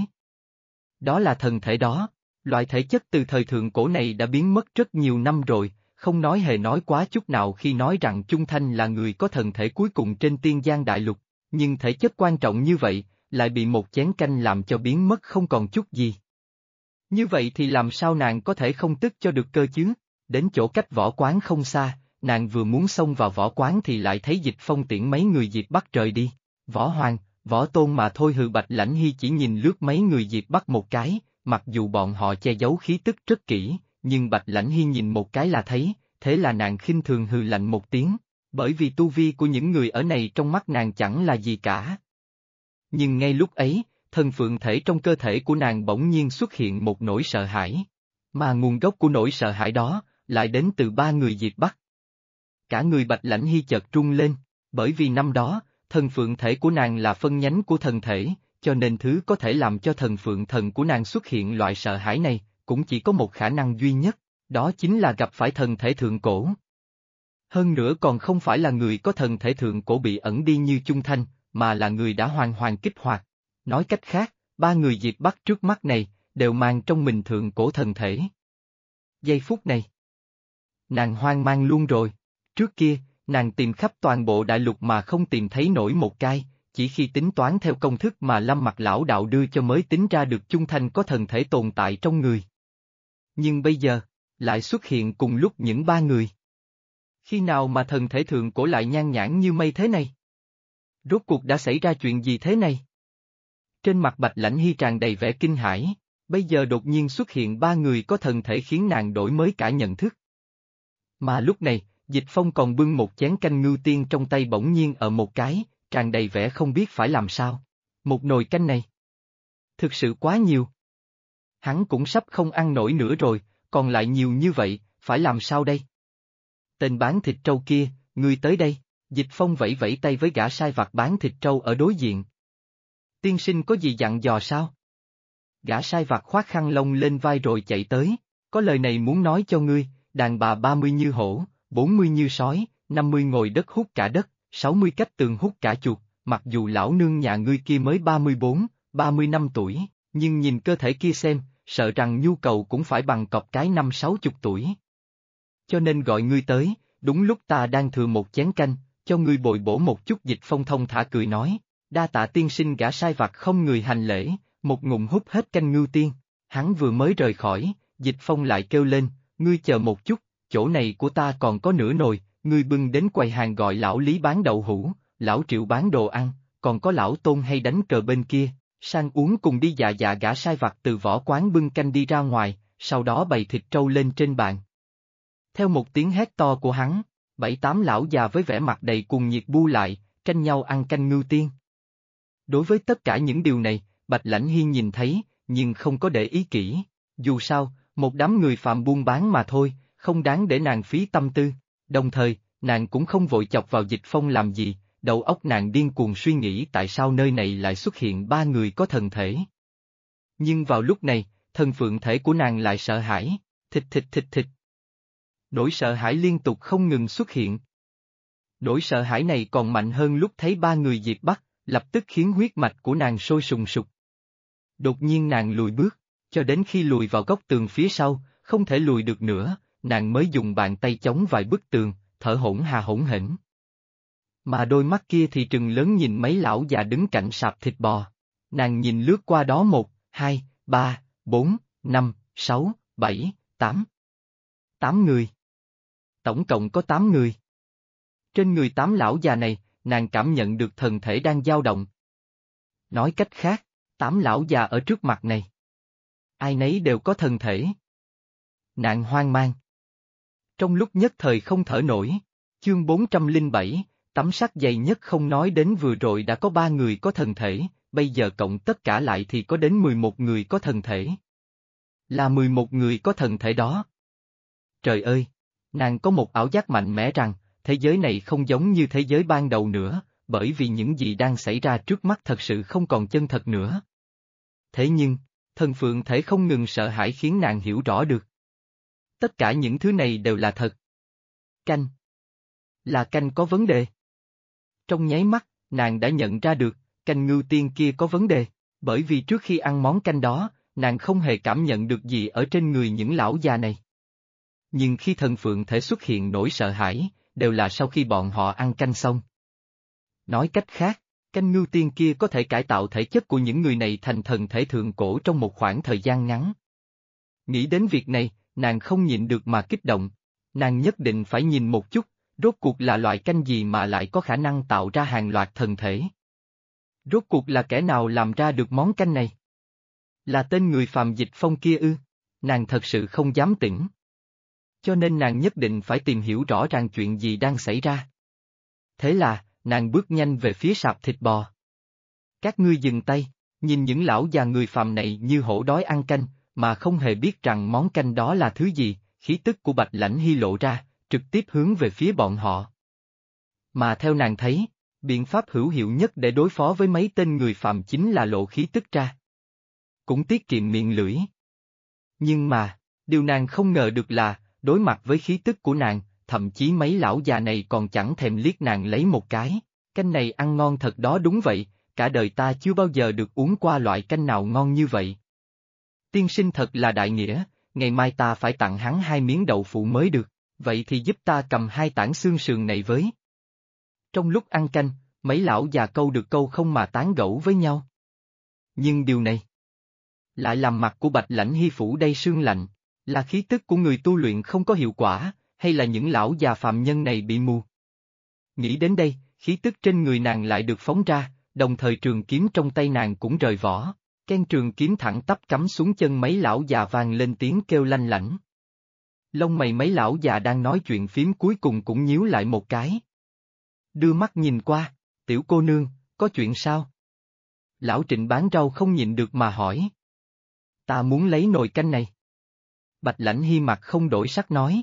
Đó là thần thể đó, loại thể chất từ thời thượng cổ này đã biến mất rất nhiều năm rồi, không nói hề nói quá chút nào khi nói rằng Chung Thanh là người có thần thể cuối cùng trên Tiên Giang Đại Lục, nhưng thể chất quan trọng như vậy, lại bị một chén canh làm cho biến mất không còn chút gì. Như vậy thì làm sao nàng có thể không tức cho được cơ chứ? Đến chỗ cách võ quán không xa, nàng vừa muốn xông vào võ quán thì lại thấy Dịch Phong tiễn mấy người Diệp Bắc rời đi. Võ Hoàng, Võ Tôn mà thôi hừ Bạch Lãnh Hy chỉ nhìn lướt mấy người Diệp Bắc một cái, mặc dù bọn họ che giấu khí tức rất kỹ, nhưng Bạch Lãnh Hy nhìn một cái là thấy, thế là nàng khinh thường hừ lạnh một tiếng, bởi vì tu vi của những người ở này trong mắt nàng chẳng là gì cả. Nhưng ngay lúc ấy, thần phượng thể trong cơ thể của nàng bỗng nhiên xuất hiện một nỗi sợ hãi. Mà nguồn gốc của nỗi sợ hãi đó, lại đến từ ba người Diệp Bắc. Cả người Bạch Lãnh Hy chợt rung lên, bởi vì năm đó, thần phượng thể của nàng là phân nhánh của thần thể, cho nên thứ có thể làm cho thần phượng thần của nàng xuất hiện loại sợ hãi này, cũng chỉ có một khả năng duy nhất, đó chính là gặp phải thần thể thượng cổ. Hơn nữa còn không phải là người có thần thể thượng cổ bị ẩn đi như Chung Thanh, mà là người đã hoàn hoàn kích hoạt. Nói cách khác, ba người Diệp Bắc trước mắt này, đều mang trong mình thượng cổ thần thể. Giây phút này, nàng hoang mang luôn rồi. Trước kia, nàng tìm khắp toàn bộ đại lục mà không tìm thấy nổi một cái, chỉ khi tính toán theo công thức mà Lâm Mặc lão đạo đưa cho mới tính ra được Chung Thanh có thần thể tồn tại trong người. Nhưng bây giờ, lại xuất hiện cùng lúc những ba người. Khi nào mà thần thể thượng cổ lại nhan nhãn như mây thế này? Rốt cuộc đã xảy ra chuyện gì thế này? Trên mặt Bạch Lãnh Hy tràn đầy vẻ kinh hãi, bây giờ đột nhiên xuất hiện ba người có thần thể khiến nàng đổi mới cả nhận thức. Mà lúc này, Dịch Phong còn bưng một chén canh ngưu tiên trong tay bỗng nhiên ở một cái, tràn đầy vẻ không biết phải làm sao. Một nồi canh này. Thực sự quá nhiều. Hắn cũng sắp không ăn nổi nữa rồi, còn lại nhiều như vậy, phải làm sao đây? Tên bán thịt trâu kia, ngươi tới đây. Dịch Phong vẫy vẫy tay với gã sai vặt bán thịt trâu ở đối diện. Tiên sinh có gì dặn dò sao? Gã sai vặt khoác khăn lông lên vai rồi chạy tới, có lời này muốn nói cho ngươi, đàn bà 30 như hổ, 40 như sói, 50 ngồi đất hút cả đất, 60 cách tường hút cả chuột, mặc dù lão nương nhà ngươi kia mới 34, 30 năm tuổi, nhưng nhìn cơ thể kia xem, sợ rằng nhu cầu cũng phải bằng cọp cái 50-60 tuổi. Cho nên gọi ngươi tới, đúng lúc ta đang thừa một chén canh, cho ngươi bồi bổ một chút. Dịch Phong thông thả cười nói, đa tạ tiên sinh. Gã sai vặt không người hành lễ, một ngụm hút hết canh ngưu tiên, hắn vừa mới rời khỏi, Dịch Phong lại kêu lên, ngươi chờ một chút, chỗ này của ta còn có nửa nồi, ngươi bưng đến quầy hàng gọi lão Lý bán đậu hũ, lão Triệu bán đồ ăn, còn có lão Tôn hay đánh cờ bên kia, sang uống cùng đi. Dạ dạ. Gã sai vặt từ võ quán bưng canh đi ra ngoài, sau đó bày thịt trâu lên trên bàn. Theo một tiếng hét to của hắn, 7-8 lão già với vẻ mặt đầy cuồng nhiệt bu lại, tranh nhau ăn canh ngưu tiên. Đối với tất cả những điều này, Bạch Lãnh Hy nhìn thấy, nhưng không có để ý kỹ, dù sao, một đám người phạm buôn bán mà thôi, không đáng để nàng phí tâm tư, đồng thời, nàng cũng không vội chọc vào Dịch Phong làm gì, đầu óc nàng điên cuồng suy nghĩ tại sao nơi này lại xuất hiện ba người có thần thể. Nhưng vào lúc này, thần phượng thể của nàng lại sợ hãi, thịt thịt thịt thịt. Nỗi sợ hãi liên tục không ngừng xuất hiện. Nỗi sợ hãi này còn mạnh hơn lúc thấy ba người Diệp Bắc, lập tức khiến huyết mạch của nàng sôi sùng sục. Đột nhiên nàng lùi bước, cho đến khi lùi vào góc tường phía sau, không thể lùi được nữa, nàng mới dùng bàn tay chống vài bức tường, thở hổn hển. Mà đôi mắt kia thì trừng lớn nhìn mấy lão già đứng cạnh sạp thịt bò. Nàng nhìn lướt qua đó 1, 2, 3, 4, 5, 6, 7, 8. 8 người. Tổng cộng có 8 người. Trên người 8 lão già này, nàng cảm nhận được thần thể đang dao động. Nói cách khác, 8 lão già ở trước mặt này. Ai nấy đều có thần thể. Nàng hoang mang. Trong lúc nhất thời không thở nổi, chương 407, tấm sắt dày nhất không nói đến vừa rồi đã có 3 người có thần thể, bây giờ cộng tất cả lại thì có đến 11 người có thần thể. Là 11 người có thần thể đó. Trời ơi! Nàng có một ảo giác mạnh mẽ rằng, thế giới này không giống như thế giới ban đầu nữa, bởi vì những gì đang xảy ra trước mắt thật sự không còn chân thật nữa. Thế nhưng, thần phượng thể không ngừng sợ hãi khiến nàng hiểu rõ được. Tất cả những thứ này đều là thật. Canh. Là canh có vấn đề. Trong nháy mắt, nàng đã nhận ra được, canh ngưu tiên kia có vấn đề, bởi vì trước khi ăn món canh đó, nàng không hề cảm nhận được gì ở trên người những lão già này. Nhưng khi thần phượng thể xuất hiện nỗi sợ hãi, đều là sau khi bọn họ ăn canh xong. Nói cách khác, canh ngưu tiên kia có thể cải tạo thể chất của những người này thành thần thể thượng cổ trong một khoảng thời gian ngắn. Nghĩ đến việc này, nàng không nhịn được mà kích động. Nàng nhất định phải nhìn một chút, rốt cuộc là loại canh gì mà lại có khả năng tạo ra hàng loạt thần thể. Rốt cuộc là kẻ nào làm ra được món canh này? Là tên người phàm Dịch Phong kia ư? Nàng thật sự không dám tỉnh. Cho nên nàng nhất định phải tìm hiểu rõ ràng chuyện gì đang xảy ra. Thế là, nàng bước nhanh về phía sạp thịt bò. Các ngươi dừng tay, nhìn những lão già người phàm này như hổ đói ăn canh, mà không hề biết rằng món canh đó là thứ gì, khí tức của Bạch Lãnh Hy lộ ra, trực tiếp hướng về phía bọn họ. Mà theo nàng thấy, biện pháp hữu hiệu nhất để đối phó với mấy tên người phàm chính là lộ khí tức ra. Cũng tiết kiệm miệng lưỡi. Nhưng mà, điều nàng không ngờ được là, đối mặt với khí tức của nàng, thậm chí mấy lão già này còn chẳng thèm liếc nàng lấy một cái. Canh này ăn ngon thật đó, đúng vậy, cả đời ta chưa bao giờ được uống qua loại canh nào ngon như vậy. Tiên sinh thật là đại nghĩa, ngày mai ta phải tặng hắn 2 miếng đậu phụ mới được, vậy thì giúp ta cầm 2 tảng xương sườn này với. Trong lúc ăn canh, mấy lão già câu được câu không mà tán gẫu với nhau. Nhưng điều này lại làm mặt của Bạch Lãnh Hy phủ đầy sương lạnh, là khí tức của người tu luyện không có hiệu quả, hay là những lão già phàm nhân này bị mù. Nghĩ đến đây, khí tức trên người nàng lại được phóng ra, đồng thời trường kiếm trong tay nàng cũng rời vỏ, ken trường kiếm thẳng tắp cắm xuống chân mấy lão già vang lên tiếng kêu lanh lảnh. Lông mày mấy lão già đang nói chuyện phím cuối cùng cũng nhíu lại một cái. Đưa mắt nhìn qua, tiểu cô nương, có chuyện sao? Lão Trịnh bán rau không nhịn được mà hỏi. Ta muốn lấy nồi canh này. Bạch Lãnh Hy mặt không đổi sắc nói.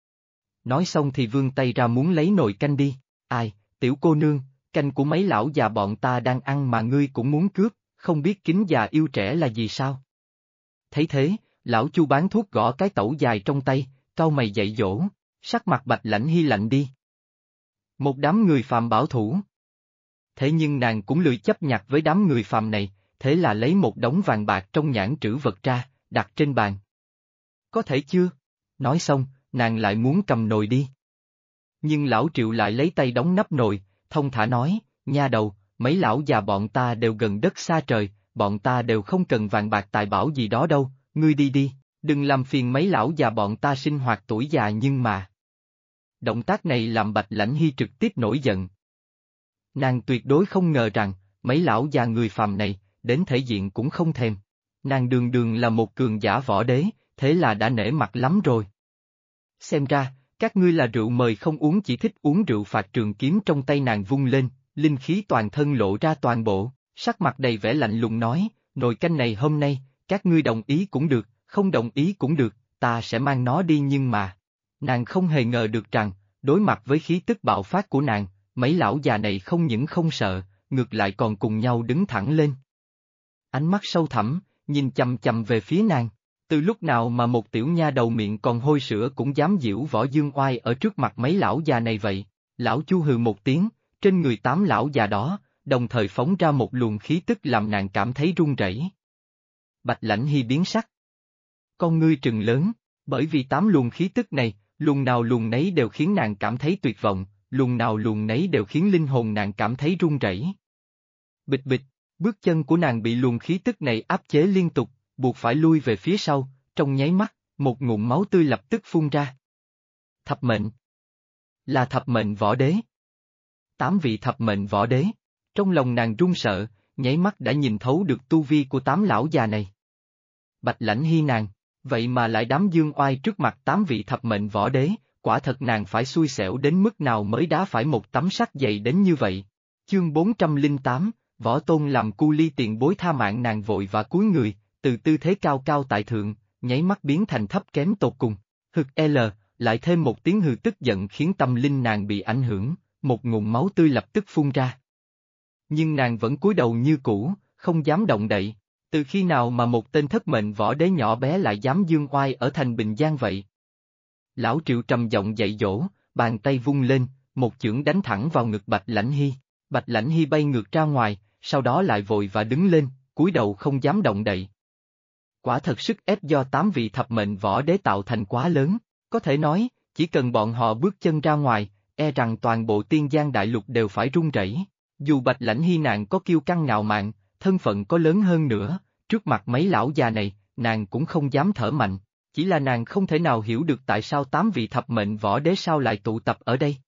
Nói xong thì vươn tay ra muốn lấy nồi canh đi. Ai, tiểu cô nương, canh của mấy lão già bọn ta đang ăn mà ngươi cũng muốn cướp, không biết kính già yêu trẻ là gì sao? Thấy thế, lão Chu bán thuốc gõ cái tẩu dài trong tay, cau mày dạy dỗ, sắc mặt Bạch Lãnh Hy lạnh đi. Một đám người phàm bảo thủ. Thế nhưng nàng cũng lười chấp nhặt với đám người phàm này, thế là lấy một đống vàng bạc trong nhẫn trữ vật ra, đặt trên bàn. Có thể chưa? Nói xong, nàng lại muốn cầm nồi đi. Nhưng lão Triệu lại lấy tay đóng nắp nồi, thông thả nói, nha đầu, mấy lão già bọn ta đều gần đất xa trời, bọn ta đều không cần vàng bạc tài bảo gì đó đâu, ngươi đi đi, đừng làm phiền mấy lão già bọn ta sinh hoạt tuổi già nhưng mà. Động tác này làm Bạch Lãnh Hy trực tiếp nổi giận. Nàng tuyệt đối không ngờ rằng, mấy lão già người phàm này, đến thể diện cũng không thèm. Nàng đường đường là một cường giả võ đế, thế là đã nể mặt lắm rồi. Xem ra, các ngươi là rượu mời không uống chỉ thích uống rượu phạt, trường kiếm trong tay nàng vung lên, linh khí toàn thân lộ ra toàn bộ, sắc mặt đầy vẻ lạnh lùng nói, nồi canh này hôm nay, các ngươi đồng ý cũng được, không đồng ý cũng được, ta sẽ mang nó đi nhưng mà. Nàng không hề ngờ được rằng, đối mặt với khí tức bạo phát của nàng, mấy lão già này không những không sợ, ngược lại còn cùng nhau đứng thẳng lên. Ánh mắt sâu thẳm, nhìn chằm chằm về phía nàng. Từ lúc nào mà một tiểu nha đầu miệng còn hôi sữa cũng dám giễu võ dương oai ở trước mặt mấy lão già này vậy? Lão Chu hừ một tiếng, trên người 8 lão già đó, đồng thời phóng ra một luồng khí tức làm nàng cảm thấy run rẩy. Bạch Lãnh Hy biến sắc. Con ngươi trừng lớn, bởi vì 8 luồng khí tức này, luồng nào luồng nấy đều khiến nàng cảm thấy tuyệt vọng, luồng nào luồng nấy đều khiến linh hồn nàng cảm thấy run rẩy. Bịch bịch, bước chân của nàng bị luồng khí tức này áp chế liên tục, buộc phải lui về phía sau, trong nháy mắt, một ngụm máu tươi lập tức phun ra. Thập mệnh. Là thập mệnh võ đế. 8 vị thập mệnh võ đế. Trong lòng nàng run sợ, nháy mắt đã nhìn thấu được tu vi của 8 lão già này. Bạch Lãnh Hy nàng, vậy mà lại đám dương oai trước mặt 8 vị thập mệnh võ đế, quả thật nàng phải xui xẻo đến mức nào mới đá phải một tấm sắt dày đến như vậy. Chương 408, Võ Tôn làm cu ly tiền bối tha mạng, nàng vội và cúi người, từ tư thế cao cao tại thượng, nháy mắt biến thành thấp kém tột cùng. Hực L, lại thêm một tiếng hừ tức giận khiến tâm linh nàng bị ảnh hưởng, một ngụm máu tươi lập tức phun ra. Nhưng nàng vẫn cúi đầu như cũ, không dám động đậy. Từ khi nào mà một tên thất mệnh võ đế nhỏ bé lại dám dương oai ở thành Bình Giang vậy? Lão Triệu trầm giọng dạy dỗ, bàn tay vung lên, một chưởng đánh thẳng vào ngực Bạch Lãnh Hy. Bạch Lãnh Hy bay ngược ra ngoài, sau đó lại vội và đứng lên, cúi đầu không dám động đậy. Quả thật sức ép do 8 vị thập mệnh võ đế tạo thành quá lớn, có thể nói, chỉ cần bọn họ bước chân ra ngoài, e rằng toàn bộ Tiên Giang đại lục đều phải run rẩy. Dù Bạch Lãnh Hy nàng có kiêu căng ngạo mạn, thân phận có lớn hơn nữa, trước mặt mấy lão già này, nàng cũng không dám thở mạnh, Chỉ là nàng không thể nào hiểu được tại sao 8 vị thập mệnh võ đế sao lại tụ tập ở đây.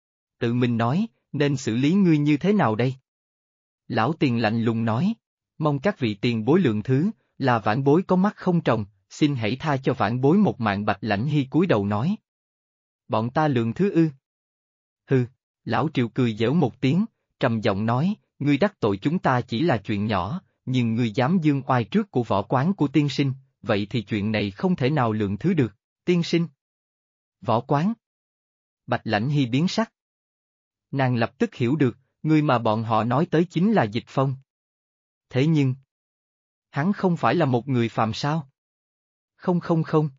Tự mình nói, nên xử lý ngươi như thế nào đây? Lão tiền lạnh lùng nói, mong các vị tiền bối lượng thứ, là vãn bối có mắt không tròng, xin hãy tha cho vãn bối một mạng. Bạch Lãnh Hy cúi đầu nói. Bọn ta lượng thứ ư? Hừ, lão Triệu cười giễu một tiếng, trầm giọng nói, ngươi đắc tội chúng ta chỉ là chuyện nhỏ, nhưng ngươi dám dương oai trước của võ quán của tiên sinh, vậy thì chuyện này không thể nào lượng thứ được, tiên sinh. Võ quán. Bạch Lãnh Hy biến sắc. Nàng lập tức hiểu được, người mà bọn họ nói tới chính là Dịch Phong. Thế nhưng, hắn không phải là một người phàm sao? Không không không.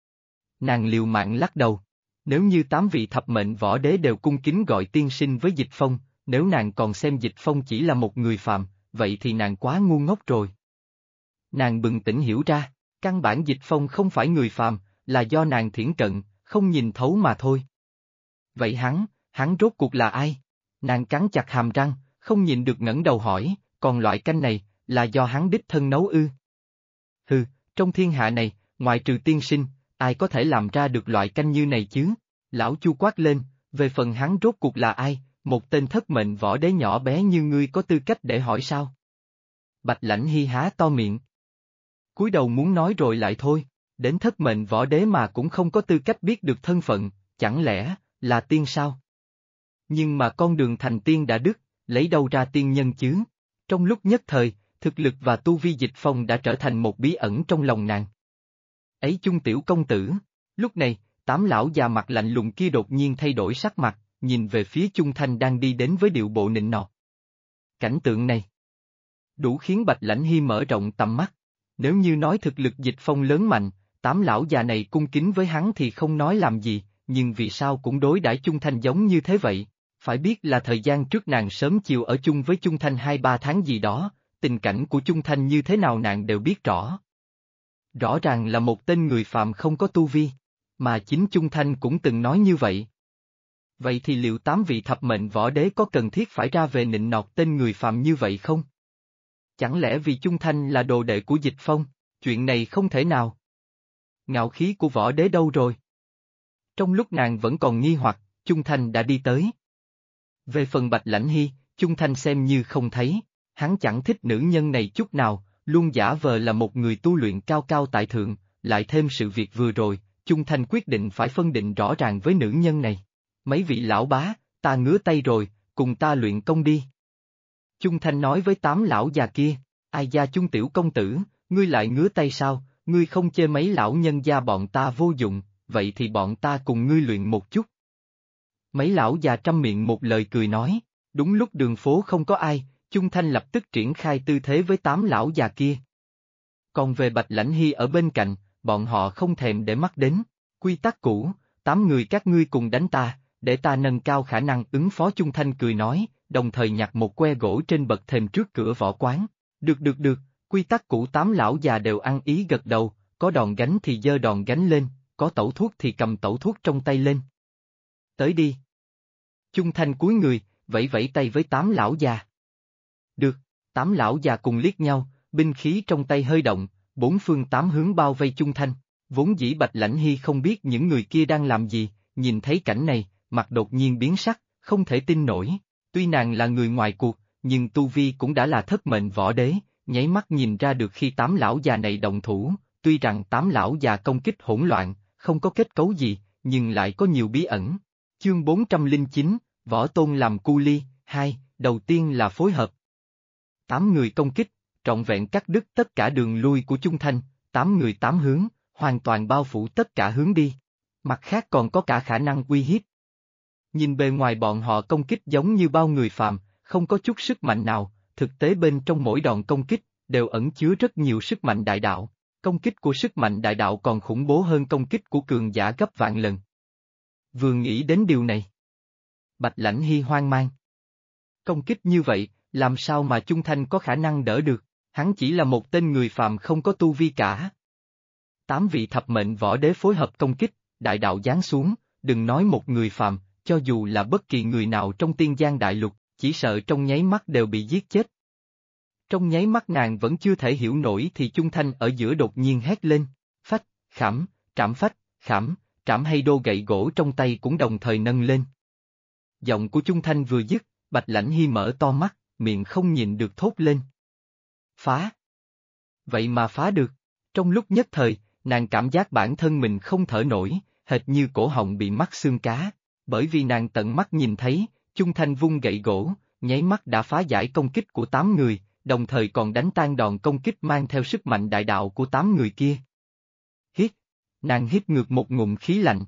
Nàng liều mạng lắc đầu. Nếu như 8 vị thập mệnh võ đế đều cung kính gọi tiên sinh với Dịch Phong, nếu nàng còn xem Dịch Phong chỉ là một người phàm, vậy thì nàng quá ngu ngốc rồi. Nàng bừng tỉnh hiểu ra, căn bản Dịch Phong không phải người phàm, là do nàng thiển cận, không nhìn thấu mà thôi. Vậy hắn rốt cuộc là ai? Nàng cắn chặt hàm răng, không nhịn được ngẩng đầu hỏi, còn loại canh này, là do hắn đích thân nấu ư? Hừ, trong thiên hạ này, ngoại trừ tiên sinh, ai có thể làm ra được loại canh như này chứ? Lão Chu quát lên, về phần hắn rốt cuộc là ai, một tên thất mệnh võ đế nhỏ bé như ngươi có tư cách để hỏi sao? Bạch Lãnh Hy há to miệng. Cúi đầu muốn nói rồi lại thôi, đến thất mệnh võ đế mà cũng không có tư cách biết được thân phận, chẳng lẽ, là tiên sao? Nhưng mà con đường thành tiên đã đứt, lấy đâu ra tiên nhân chứ? Trong lúc nhất thời, thực lực và tu vi Dịch Phong đã trở thành một bí ẩn trong lòng nàng. Ấy chung tiểu công tử, lúc này, 8 lão già mặt lạnh lùng kia đột nhiên thay đổi sắc mặt, nhìn về phía Chung Thanh đang đi đến với điệu bộ nịnh nọt. Cảnh tượng này đủ khiến Bạch Lãnh Hy mở rộng tầm mắt. Nếu như nói thực lực Dịch Phong lớn mạnh, 8 lão già này cung kính với hắn thì không nói làm gì, nhưng vì sao cũng đối đãi Chung Thanh giống như thế vậy? Phải biết là thời gian trước nàng sớm chiều ở chung với Chung Thanh 2-3 tháng gì đó, tình cảnh của Chung Thanh như thế nào nàng đều biết rõ. Rõ ràng là một tên người phàm không có tu vi, mà chính Chung Thanh cũng từng nói như vậy. Vậy thì liệu 8 vị thập mệnh võ đế có cần thiết phải ra về nịnh nọt tên người phàm như vậy không? Chẳng lẽ vì Chung Thanh là đồ đệ của Dịch Phong, chuyện này không thể nào. Ngạo khí của võ đế đâu rồi? Trong lúc nàng vẫn còn nghi hoặc, Chung Thanh đã đi tới. Về phần Bạch Lãnh Hy, Chung Thanh xem như không thấy, hắn chẳng thích nữ nhân này chút nào, luôn giả vờ là một người tu luyện cao cao tại thượng, lại thêm sự việc vừa rồi, Chung Thanh quyết định phải phân định rõ ràng với nữ nhân này. Mấy vị lão bá, ta ngứa tay rồi, cùng ta luyện công đi. Chung Thanh nói với 8 lão già kia, ai gia Chung tiểu công tử, ngươi lại ngứa tay sao, ngươi không chê mấy lão nhân gia bọn ta vô dụng, vậy thì bọn ta cùng ngươi luyện một chút. Mấy lão già trăm miệng một lời cười nói, đúng lúc đường phố không có ai, Chung Thanh lập tức triển khai tư thế với 8 lão già kia. Còn về Bạch Lãnh Hy ở bên cạnh, bọn họ không thèm để mắt đến, quy tắc cũ, 8 người các ngươi cùng đánh ta, để ta nâng cao khả năng ứng phó. Chung Thanh cười nói, đồng thời nhặt một que gỗ trên bậc thềm trước cửa võ quán. Được, quy tắc cũ. 8 lão già đều ăn ý gật đầu, có đòn gánh thì giơ đòn gánh lên, có tẩu thuốc thì cầm tẩu thuốc trong tay lên. Tới đi. Chung Thanh cúi người, vẫy vẫy tay với 8 lão già. Được, 8 lão già cùng liếc nhau, binh khí trong tay hơi động, 4 phương 8 hướng bao vây Chung Thanh. Vốn dĩ Bạch Lãnh Hy không biết những người kia đang làm gì, nhìn thấy cảnh này, mặt đột nhiên biến sắc, không thể tin nổi. Tuy nàng là người ngoài cuộc, nhưng tu vi cũng đã là thất mệnh võ đế, nháy mắt nhìn ra được khi 8 lão già này động thủ, tuy rằng 8 lão già công kích hỗn loạn, không có kết cấu gì, nhưng lại có nhiều bí ẩn. Chương 409, Võ Tôn làm cu ly, 2, đầu tiên là phối hợp. 8 người công kích, trọn vẹn cắt đứt tất cả đường lui của Chung Thanh, 8 người 8 hướng, hoàn toàn bao phủ tất cả hướng đi. Mặt khác còn có cả khả năng uy hiếp. Nhìn bề ngoài bọn họ công kích giống như bao người phàm, không có chút sức mạnh nào, thực tế bên trong mỗi đòn công kích, đều ẩn chứa rất nhiều sức mạnh đại đạo. Công kích của sức mạnh đại đạo còn khủng bố hơn công kích của cường giả gấp vạn lần. Vừa nghĩ đến điều này, Bạch Lãnh Hy hoang mang. Công kích như vậy, làm sao mà Chung Thanh có khả năng đỡ được, hắn chỉ là một tên người phàm không có tu vi cả. 8 vị thập mệnh võ đế phối hợp công kích, đại đạo giáng xuống, đừng nói một người phàm, cho dù là bất kỳ người nào trong tiên giang đại lục, chỉ sợ trong nháy mắt đều bị giết chết. Trong nháy mắt nàng vẫn chưa thể hiểu nổi thì Chung Thanh ở giữa đột nhiên hét lên, phách, khảm, trảm phách, khảm, trảm hay đô gậy gỗ trong tay cũng đồng thời nâng lên. Giọng của Chung Thanh vừa dứt, Bạch Lãnh Hy mở to mắt, miệng không nhịn được thốt lên. Phá! Vậy mà phá được. Trong lúc nhất thời, nàng cảm giác bản thân mình không thở nổi, hệt như cổ họng bị mắc xương cá, bởi vì nàng tận mắt nhìn thấy, Chung Thanh vung gậy gỗ, nháy mắt đã phá giải công kích của 8 người, đồng thời còn đánh tan đòn công kích mang theo sức mạnh đại đạo của 8 người kia. Hít! Nàng hít ngược một ngụm khí lạnh.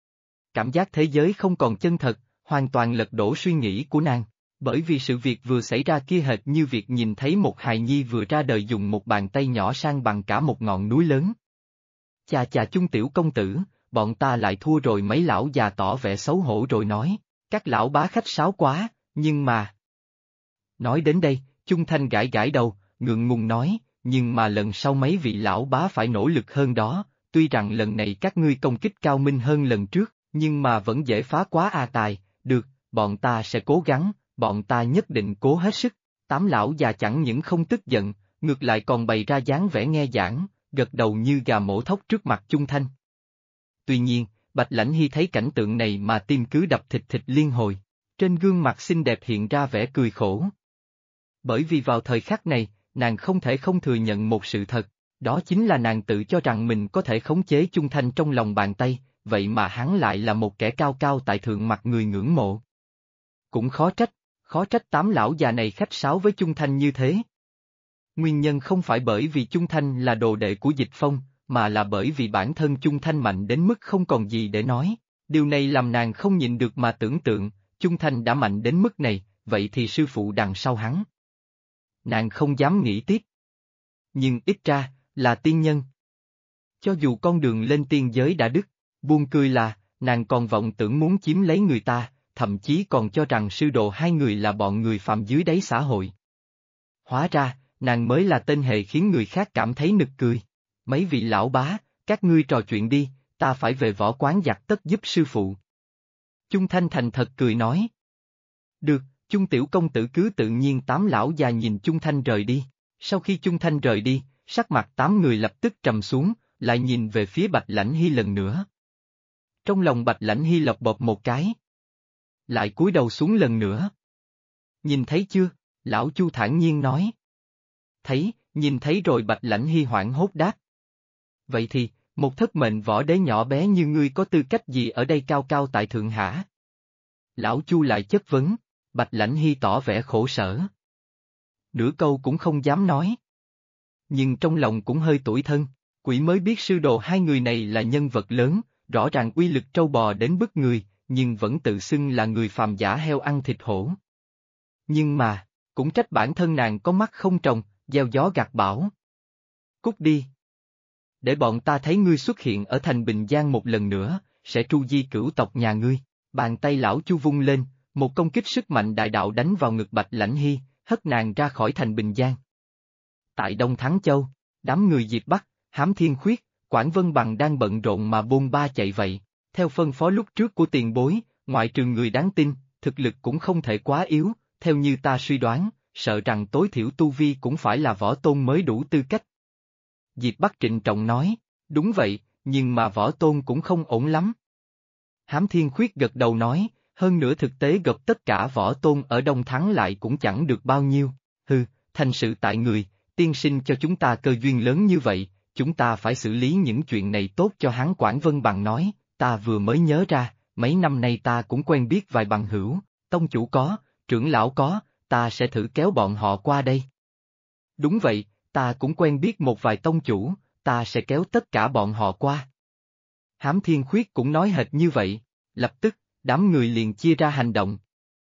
Cảm giác thế giới không còn chân thật, hoàn toàn lật đổ suy nghĩ của nàng, bởi vì sự việc vừa xảy ra kia hệt như việc nhìn thấy một hài nhi vừa ra đời dùng một bàn tay nhỏ sang bằng cả một ngọn núi lớn. Chà chà Chung tiểu công tử, bọn ta lại thua rồi. Mấy lão già tỏ vẻ xấu hổ rồi nói, các lão bá khách sáo quá, nhưng mà... Nói đến đây, Chung Thanh gãi gãi đầu, ngượng ngùng nói, nhưng mà lần sau mấy vị lão bá phải nỗ lực hơn đó, tuy rằng lần này các ngươi công kích cao minh hơn lần trước, nhưng mà vẫn dễ phá quá a tài, được, bọn ta sẽ cố gắng, bọn ta nhất định cố hết sức. 8 lão già chẳng những không tức giận, ngược lại còn bày ra dáng vẻ nghe giảng, gật đầu như gà mổ thóc trước mặt Chung Thanh. Tuy nhiên, Bạch Lãnh Hy thấy cảnh tượng này mà tim cứ đập thịt thịt liên hồi, trên gương mặt xinh đẹp hiện ra vẻ cười khổ. Bởi vì vào thời khắc này, nàng không thể không thừa nhận một sự thật, đó chính là nàng tự cho rằng mình có thể khống chế Chung Thanh trong lòng bàn tay, vậy mà hắn lại là một kẻ cao cao tại thượng mặt người ngưỡng mộ. Cũng khó trách 8 lão già này khách sáo với Chung Thanh như thế. Nguyên nhân không phải bởi vì Chung Thanh là đồ đệ của Dịch Phong, mà là bởi vì bản thân Chung Thanh mạnh đến mức không còn gì để nói. Điều này làm nàng không nhịn được mà tưởng tượng, Chung Thanh đã mạnh đến mức này, vậy thì sư phụ đằng sau hắn. Nàng không dám nghĩ tiếp. Nhưng ít ra, là tiên nhân. Cho dù con đường lên tiên giới đã đứt, buồn cười là, nàng còn vọng tưởng muốn chiếm lấy người ta, thậm chí còn cho rằng sư đồ hai người là bọn người phạm dưới đáy xã hội. Hóa ra, nàng mới là tên hề khiến người khác cảm thấy nực cười. Mấy vị lão bá, các ngươi trò chuyện đi, ta phải về võ quán giặt tất giúp sư phụ. Chung Thanh thành thật cười nói. Được, Chung tiểu công tử cứ tự nhiên. 8 lão già nhìn Chung Thanh rời đi. Sau khi Chung Thanh rời đi, sắc mặt 8 người lập tức trầm xuống, lại nhìn về phía Bạch Lãnh Hy lần nữa. Trong lòng Bạch Lãnh Hy lộc bộp một cái. Lại cúi đầu xuống lần nữa. Nhìn thấy chưa? Lão Chu thản nhiên nói. Thấy, nhìn thấy rồi. Bạch Lãnh Hy hoảng hốt đáp. Vậy thì, một thất mệnh võ đế nhỏ bé như ngươi có tư cách gì ở đây cao cao tại thượng hả? Lão Chu lại chất vấn, Bạch Lãnh Hy tỏ vẻ khổ sở. Nửa câu cũng không dám nói. Nhưng trong lòng cũng hơi tủi thân, quỷ mới biết sư đồ hai người này là nhân vật lớn, rõ ràng uy lực trâu bò đến bức người, nhưng vẫn tự xưng là người phàm giả heo ăn thịt hổ. Nhưng mà, cũng trách bản thân nàng có mắt không trồng, gieo gió gặt bão. Cút đi. Để bọn ta thấy ngươi xuất hiện ở thành Bình Giang một lần nữa, sẽ tru di cửu tộc nhà ngươi. Bàn tay lão Chu vung lên, một công kích sức mạnh đại đạo đánh vào ngực Bạch Lãnh Hy, hất nàng ra khỏi thành Bình Giang. Tại Đông Thắng Châu, đám người Diệp Bắc, Hám Thiên Khuyết, Quảng Vân Bằng đang bận rộn mà bôn ba chạy vậy. Theo phân phó lúc trước của tiền bối, ngoại trừ người đáng tin, thực lực cũng không thể quá yếu, theo như ta suy đoán, sợ rằng tối thiểu tu vi cũng phải là võ tôn mới đủ tư cách. Diệp Bắc trịnh trọng nói, đúng vậy, nhưng mà võ tôn cũng không ổn lắm. Hám Thiên Khuyết gật đầu nói, hơn nữa thực tế gặp tất cả võ tôn ở Đông Thắng lại cũng chẳng được bao nhiêu, thành sự tại người, tiên sinh cho chúng ta cơ duyên lớn như vậy, chúng ta phải xử lý những chuyện này tốt cho hắn. Quảng Vân Bằng nói, ta vừa mới nhớ ra, mấy năm nay ta cũng quen biết vài bằng hữu, tông chủ có, trưởng lão có, ta sẽ thử kéo bọn họ qua đây. Đúng vậy, ta cũng quen biết một vài tông chủ, ta sẽ kéo tất cả bọn họ qua. Hám Thiên Khuyết cũng nói hệt như vậy, lập tức, đám người liền chia ra hành động.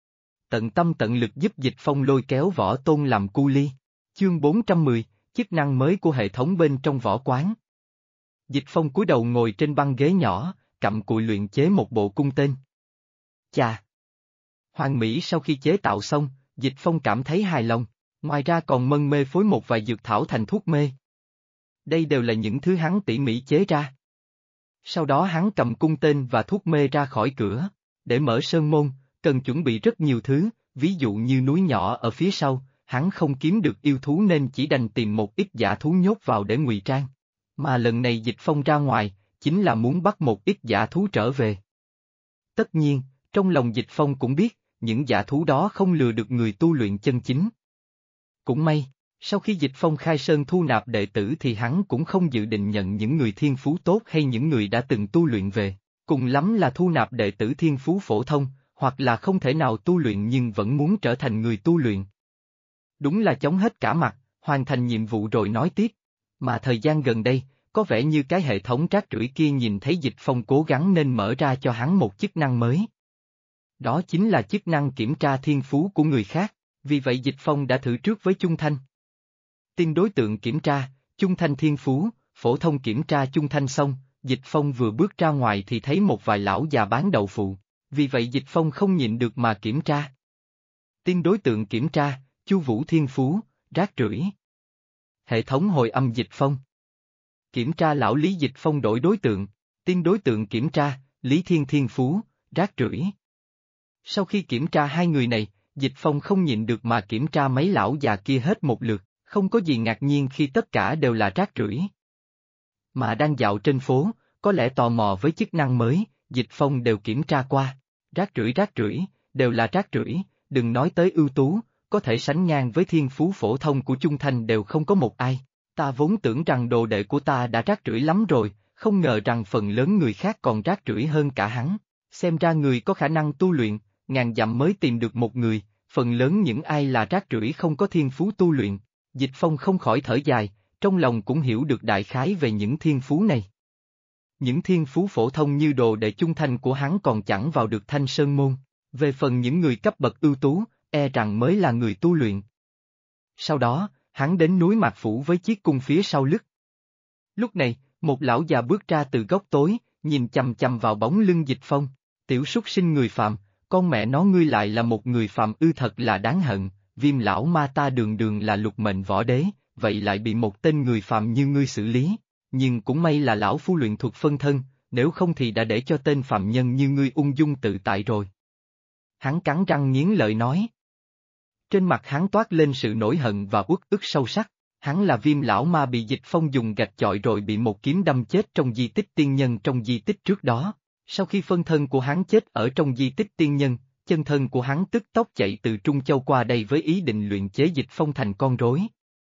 Tận tâm tận lực giúp Dịch Phong lôi kéo võ tôn làm cu ly. Chương 410, chức năng mới của hệ thống bên trong võ quán. Dịch Phong cúi đầu ngồi trên băng ghế nhỏ, cặm cụi luyện chế một bộ cung tên. Chà! Hoàn mỹ. Sau khi chế tạo xong, Dịch Phong cảm thấy hài lòng, ngoài ra còn mân mê phối một vài dược thảo thành thuốc mê. Đây đều là những thứ hắn tỉ mỉ chế ra. Sau đó hắn cầm cung tên và thuốc mê ra khỏi cửa. Để mở sơn môn, cần chuẩn bị rất nhiều thứ, ví dụ như núi nhỏ ở phía sau, hắn không kiếm được yêu thú nên chỉ đành tìm một ít dã thú nhốt vào để ngụy trang. Mà lần này Dịch Phong ra ngoài, chính là muốn bắt một ít dã thú trở về. Tất nhiên, trong lòng Dịch Phong cũng biết, những dã thú đó không lừa được người tu luyện chân chính. Cũng may, sau khi Dịch Phong khai sơn thu nạp đệ tử thì hắn cũng không dự định nhận những người thiên phú tốt hay những người đã từng tu luyện về, cùng lắm là thu nạp đệ tử thiên phú phổ thông, hoặc là không thể nào tu luyện nhưng vẫn muốn trở thành người tu luyện. Đúng là chống hết cả mặt, hoàn thành nhiệm vụ rồi nói tiếp. Mà thời gian gần đây, có vẻ như cái hệ thống rác rưởi kia nhìn thấy Dịch Phong cố gắng nên mở ra cho hắn một chức năng mới. Đó chính là chức năng kiểm tra thiên phú của người khác, vì vậy Dịch Phong đã thử trước với Chung Thanh. Tin đối tượng kiểm tra, Chung Thanh thiên phú, phổ thông kiểm tra Chung Thanh xong, Dịch Phong vừa bước ra ngoài thì thấy một vài lão già bán đậu phụ, vì vậy Dịch Phong không nhịn được mà kiểm tra. Tin đối tượng kiểm tra, Chu Vũ thiên phú, rác rưởi. Hệ thống hồi âm Dịch Phong. Kiểm tra lão Lý Dịch Phong đổi đối tượng, tin đối tượng kiểm tra, Lý Thiên thiên phú, rác rưởi. Sau khi kiểm tra hai người này, Dịch Phong không nhịn được mà kiểm tra mấy lão già kia hết một lượt, không có gì ngạc nhiên khi tất cả đều là rác rưởi. Mà đang dạo trên phố, có lẽ tò mò với chức năng mới, Dịch Phong đều kiểm tra qua. Rác rưởi, đều là rác rưởi, đừng nói tới ưu tú, có thể sánh ngang với thiên phú phổ thông của Chung Thanh đều không có một ai. Ta vốn tưởng rằng đồ đệ của ta đã rác rưởi lắm rồi, không ngờ rằng phần lớn người khác còn rác rưởi hơn cả hắn. Xem ra người có khả năng tu luyện, ngàn dặm mới tìm được một người, phần lớn những ai là rác rưởi không có thiên phú tu luyện. Dịch Phong không khỏi thở dài, trong lòng cũng hiểu được đại khái về những thiên phú này. Những thiên phú phổ thông như đồ đệ Chung Thanh của hắn còn chẳng vào được Thanh Sơn Môn, về phần những người cấp bậc ưu tú, e rằng mới là người tu luyện. Sau đó, hắn đến núi Mạc Phủ với chiếc cung phía sau lưng. Lúc này, một lão già bước ra từ góc tối, nhìn chằm chằm vào bóng lưng Dịch Phong. Tiểu súc sinh người phàm, con mẹ nó ngươi lại là một người phàm ư, thật là đáng hận. Viêm lão ma ta đường đường là lục mệnh võ đế, vậy lại bị một tên người phàm như ngươi xử lý. Nhưng cũng may là lão phu luyện thuật phân thân, nếu không thì đã để cho tên phạm nhân như ngươi ung dung tự tại rồi. Hắn cắn răng nghiến lợi nói. Trên mặt hắn toát lên sự nổi hận và uất ức sâu sắc. Hắn là Viêm lão ma bị Dịch Phong dùng gạch chọi rồi bị một kiếm đâm chết trong di tích tiên nhân trong di tích trước đó. Sau khi phân thân của hắn chết ở trong di tích tiên nhân, chân thân của hắn tức tốc chạy từ Trung Châu qua đây với ý định luyện chế Dịch Phong thành con rối.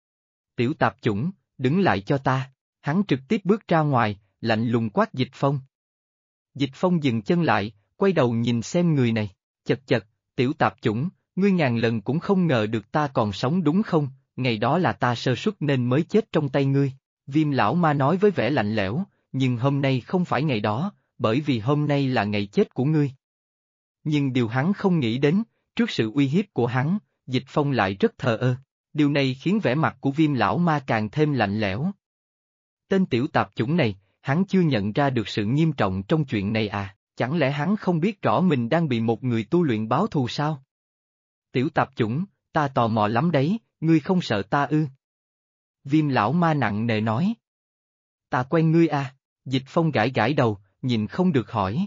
Tiểu tạp chủng, đứng lại cho ta. Hắn trực tiếp bước ra ngoài, lạnh lùng quát Dịch Phong. Dịch Phong dừng chân lại, quay đầu nhìn xem người này, chật chật, tiểu tạp chủng, ngươi ngàn lần cũng không ngờ được ta còn sống đúng không, ngày đó là ta sơ suất nên mới chết trong tay ngươi. Viêm lão ma nói với vẻ lạnh lẽo, nhưng hôm nay không phải ngày đó, bởi vì hôm nay là ngày chết của ngươi. Nhưng điều hắn không nghĩ đến, trước sự uy hiếp của hắn, Dịch Phong lại rất thờ ơ, điều này khiến vẻ mặt của Viêm lão ma càng thêm lạnh lẽo. Tên tiểu tạp chủng này, hắn chưa nhận ra được sự nghiêm trọng trong chuyện này à, chẳng lẽ hắn không biết rõ mình đang bị một người tu luyện báo thù sao? Tiểu tạp chủng, ta tò mò lắm đấy, ngươi không sợ ta ư? Viêm lão ma nặng nề nói. Ta quen ngươi à? Dịch Phong gãi gãi đầu, nhìn không được hỏi.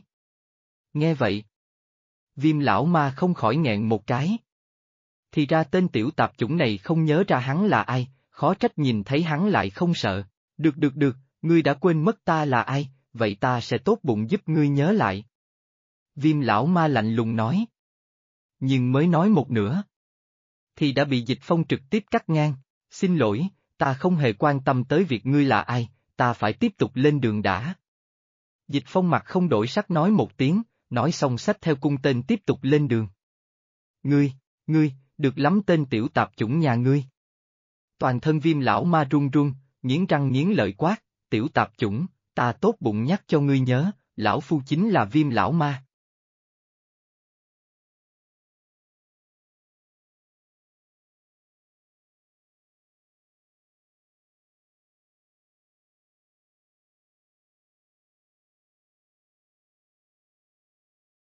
Nghe vậy. Viêm lão ma không khỏi nghẹn một cái. Thì ra tên tiểu tạp chủng này không nhớ ra hắn là ai, khó trách nhìn thấy hắn lại không sợ. Được, ngươi đã quên mất ta là ai, vậy ta sẽ tốt bụng giúp ngươi nhớ lại. Viêm lão ma lạnh lùng nói. Nhưng mới nói một nửa. Thì đã bị Dịch Phong trực tiếp cắt ngang, xin lỗi, ta không hề quan tâm tới việc ngươi là ai, ta phải tiếp tục lên đường đã. Dịch Phong mặt không đổi sắc nói một tiếng, nói xong xách theo cung tên tiếp tục lên đường. Ngươi, được lắm tên tiểu tạp chủng nhà ngươi. Toàn thân Viêm lão ma run run, nghiến răng nghiến lợi quát, tiểu tạp chủng, ta tốt bụng nhắc cho ngươi nhớ, lão phu chính là Viêm lão ma,